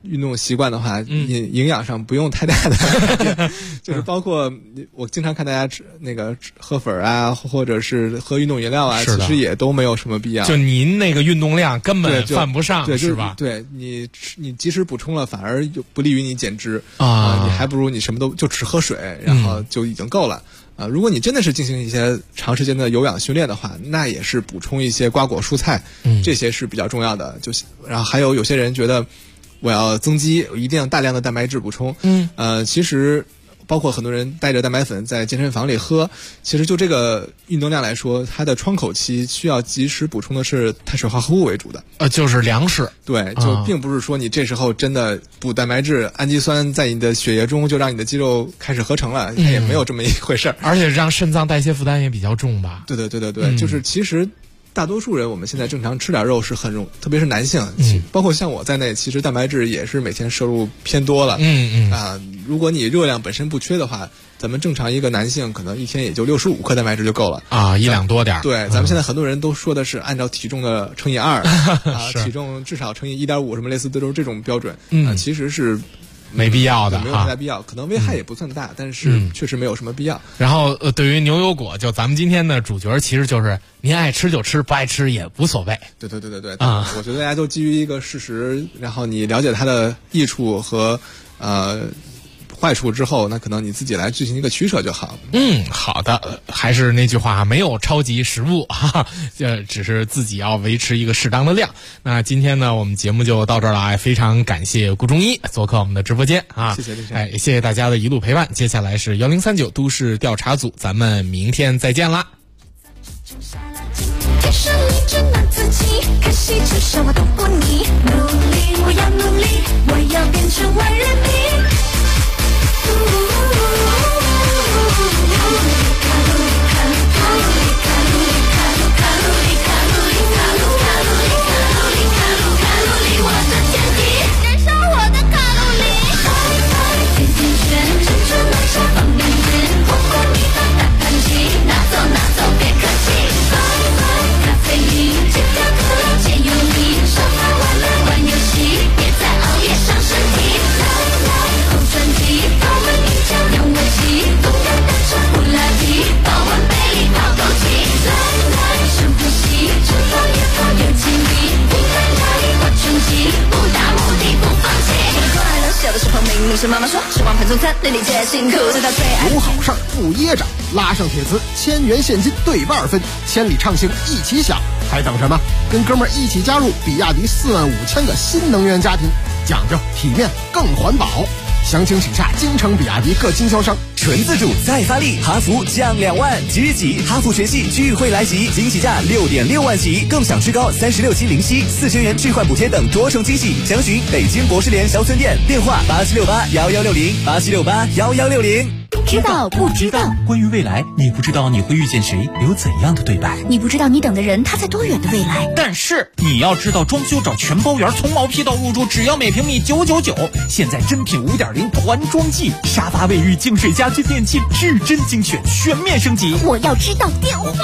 运动习惯的话，营养上不用太大的改变，就是包括我经常看大家吃喝粉啊，或者是喝运动饮料啊，其实也都没有什么必要。 就您那个运动量根本犯不上， 对， 是吧？ 对，你及时补充了，反而不利于你减脂啊，你还不如你什么都就只喝水，然后就已经够了。如果你真的是进行一些长时间的有氧训练的话，那也是补充一些瓜果蔬菜，这些是比较重要的。然后还有些人觉得我要增肌，一定要大量的蛋白质补充。其实包括很多人带着蛋白粉在健身房里喝，其实就这个运动量来说，它的窗口期需要及时补充的是碳水化合物为主的。 就是粮食。 对，就并不是说你这时候真的补蛋白质，氨基酸在你的血液中就让你的肌肉开始合成了，它也没有这么一回事儿。 而且让肾脏代谢负担也比较重吧。 对，就是其实大多数人我们现在正常吃点肉是很特别是男性，包括像我在内，其实蛋白质也是每天摄入偏多了。如果你热量本身不缺的话，咱们正常一个男性可能一天也就65克蛋白质就够了啊，1两多点。 对，咱们现在很多人都说的是按照体重的乘以2体重至少乘以1.5，什么类似的都是这种标准。其实是没必要的， 没有太大必要，可能危害也不算大，但是确实没有什么必要。 然后对于牛油果，就咱们今天的主角其实就是您爱吃就吃，不爱吃也无所谓。 对我觉得大家都基于一个事实，然后你了解它的益处和坏处之后，那可能你自己来进行一个取舍就好。 好的，还是那句话，没有超级食物只是自己要维持一个适当的量。那今天呢，我们节目就到这儿了，非常感谢顾中医做客我们的直播间啊！ 谢谢谢谢大家的一路陪伴。接下来是1039都市调查组，咱们明天再见啦！ 天生丽质难自己，看戏至少我都不腻。努力，我要努力，我要变成万人迷。是妈妈说吃完盆中餐，对你最辛苦，是他最爱。 有好事儿不噎着，拉上铁磁，1000元现金对半分，千里畅行一起享，还等什么？跟哥们儿一起加入比亚迪45000个新能源家庭，讲究体面更环保。详情请洽京城比亚迪各经销商。 纯自主再发力，哈弗降2万，即日起哈弗全系聚会来袭，惊喜价6.6万起，更享最高36期零息，4000元置换补贴等多重惊喜。详询北京博士联乡村店，电话87681160，87681160。 知道不知道？ 关于未来，你不知道你会遇见谁，有怎样的对白？ 你不知道你等的人他在多远的未来？ 但是你要知道，装修找全包圆，从毛坯到入住，只要每平米999。现在真品5.0团装季，沙发、卫浴、净水、家居电器，至臻精选，全面升级。 我要知道电话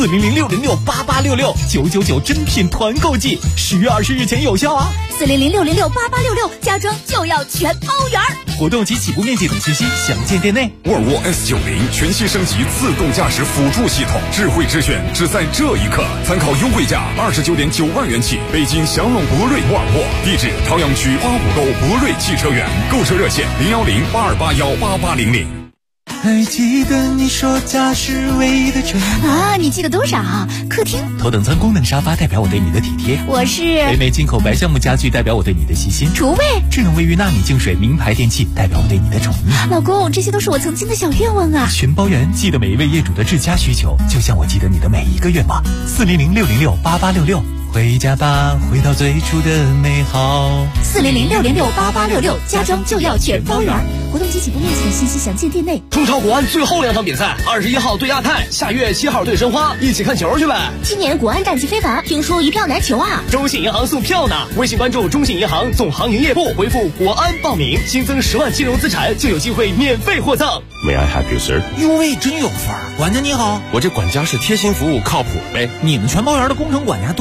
4006068866999真品团购季，10月20日前有效啊 ！40060688669，家装就要全包圆。 活动及起步面积等信息详见店内。 沃尔沃 S90全系升级自动驾驶辅助系统，智慧之选只在这一刻。参考优惠价29.9万元起，北京祥龙博瑞沃尔沃，地址朝阳区花湖沟博瑞汽车园，购车热线01082818800。 还记得你说家是唯一的城啊？你记得多少？客厅头等舱功能沙发代表我对你的体贴， 我是北美进口白橡木家具代表我对你的细心， 厨卫智能卫浴纳米净水名牌电器代表我对你的宠溺。 老公，这些都是我曾经的小愿望啊！ 全包圆，记得每一位业主的至佳需求，就像我记得你的每一个愿望。40060688866，回家吧，回到最初的美好。 40060688866，家装就要全包圆。活动及起步面积等信息详见店内。 中超国安最后2场比赛，21号对亚太，下月7号对申花，一起看球去呗。 今年国安战绩非凡，听说一票难求啊！ 中信银行送票呢，微信关注中信银行总行营业部，回复国安报名，新增10万金融资产就有机会免费获赠。 May I help you, sir？ 哟喂，真有范儿！管家你好， 我这管家是贴心服务，靠谱呗。 你们全包圆的工程管家都像你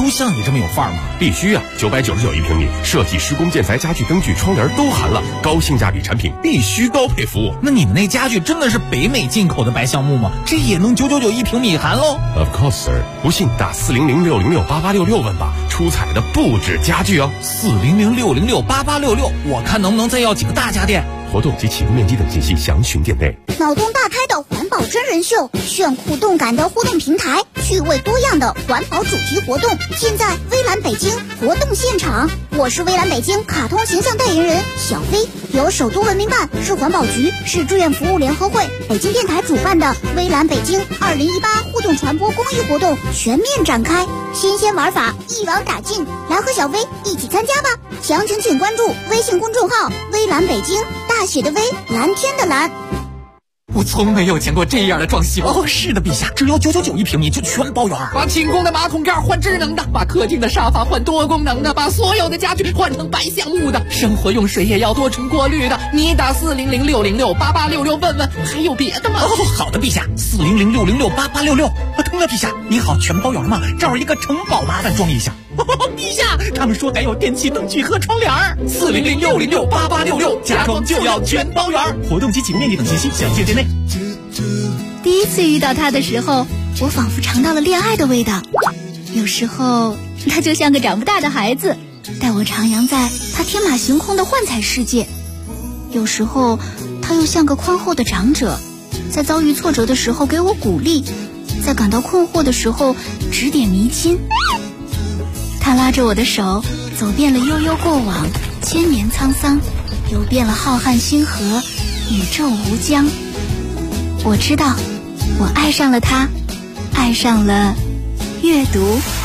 这么有范儿吗？ 必须啊！999一平米，设计、施工、建材、家具、灯具、窗帘都含了，高性价比产品，必须高配服务。 那你们那家具真的是北美进口的白橡木吗？这也能999一平米含喽 ？Of course, sir。不信打400-606-8866问吧，出彩的不止家具哦。 400-606-8866，我看能不能再要几个大家电。 活动及启用面积等信息详询店内。 脑洞大开的环保真人秀，炫酷动感的互动平台，趣味多样的环保主题活动，现在微蓝北京活动现场。我是微蓝北京卡通形象代言人小飞，由首都文明办、市环保局、市志愿服务联合会、北京电台主办的微蓝北京2018互动传播公益活动全面展开，新鲜玩法一网打尽，来和小飞一起参加吧！详情请关注微信公众号微蓝北京，大写的微，蓝天的蓝。 我从没有见过这样的装修哦！是的，陛下，只要999一平米就全包圆。 把清宫的马桶盖换智能的，把客厅的沙发换多功能的，把所有的家具换成白橡木的，生活用水也要多重过滤的。你打400-606-8866问问，还有别的吗？ 哦，好的，陛下，400-606-8866。对了，陛下，你好，全包圆吗？这儿一个城堡，麻烦装一下。陛下，他们说还有电器灯具和窗帘，400-606-8866，家装就要全包圆。活动及启用面积等信息详见店内。 第一次遇到他的时候，我仿佛尝到了恋爱的味道。有时候他就像个长不大的孩子，带我徜徉在他天马行空的幻彩世界；有时候他又像个宽厚的长者，在遭遇挫折的时候给我鼓励，在感到困惑的时候指点迷津。他拉着我的手，走遍了悠悠过往，千年沧桑，游遍了浩瀚星河，宇宙无疆。我知道，我爱上了他，爱上了阅读。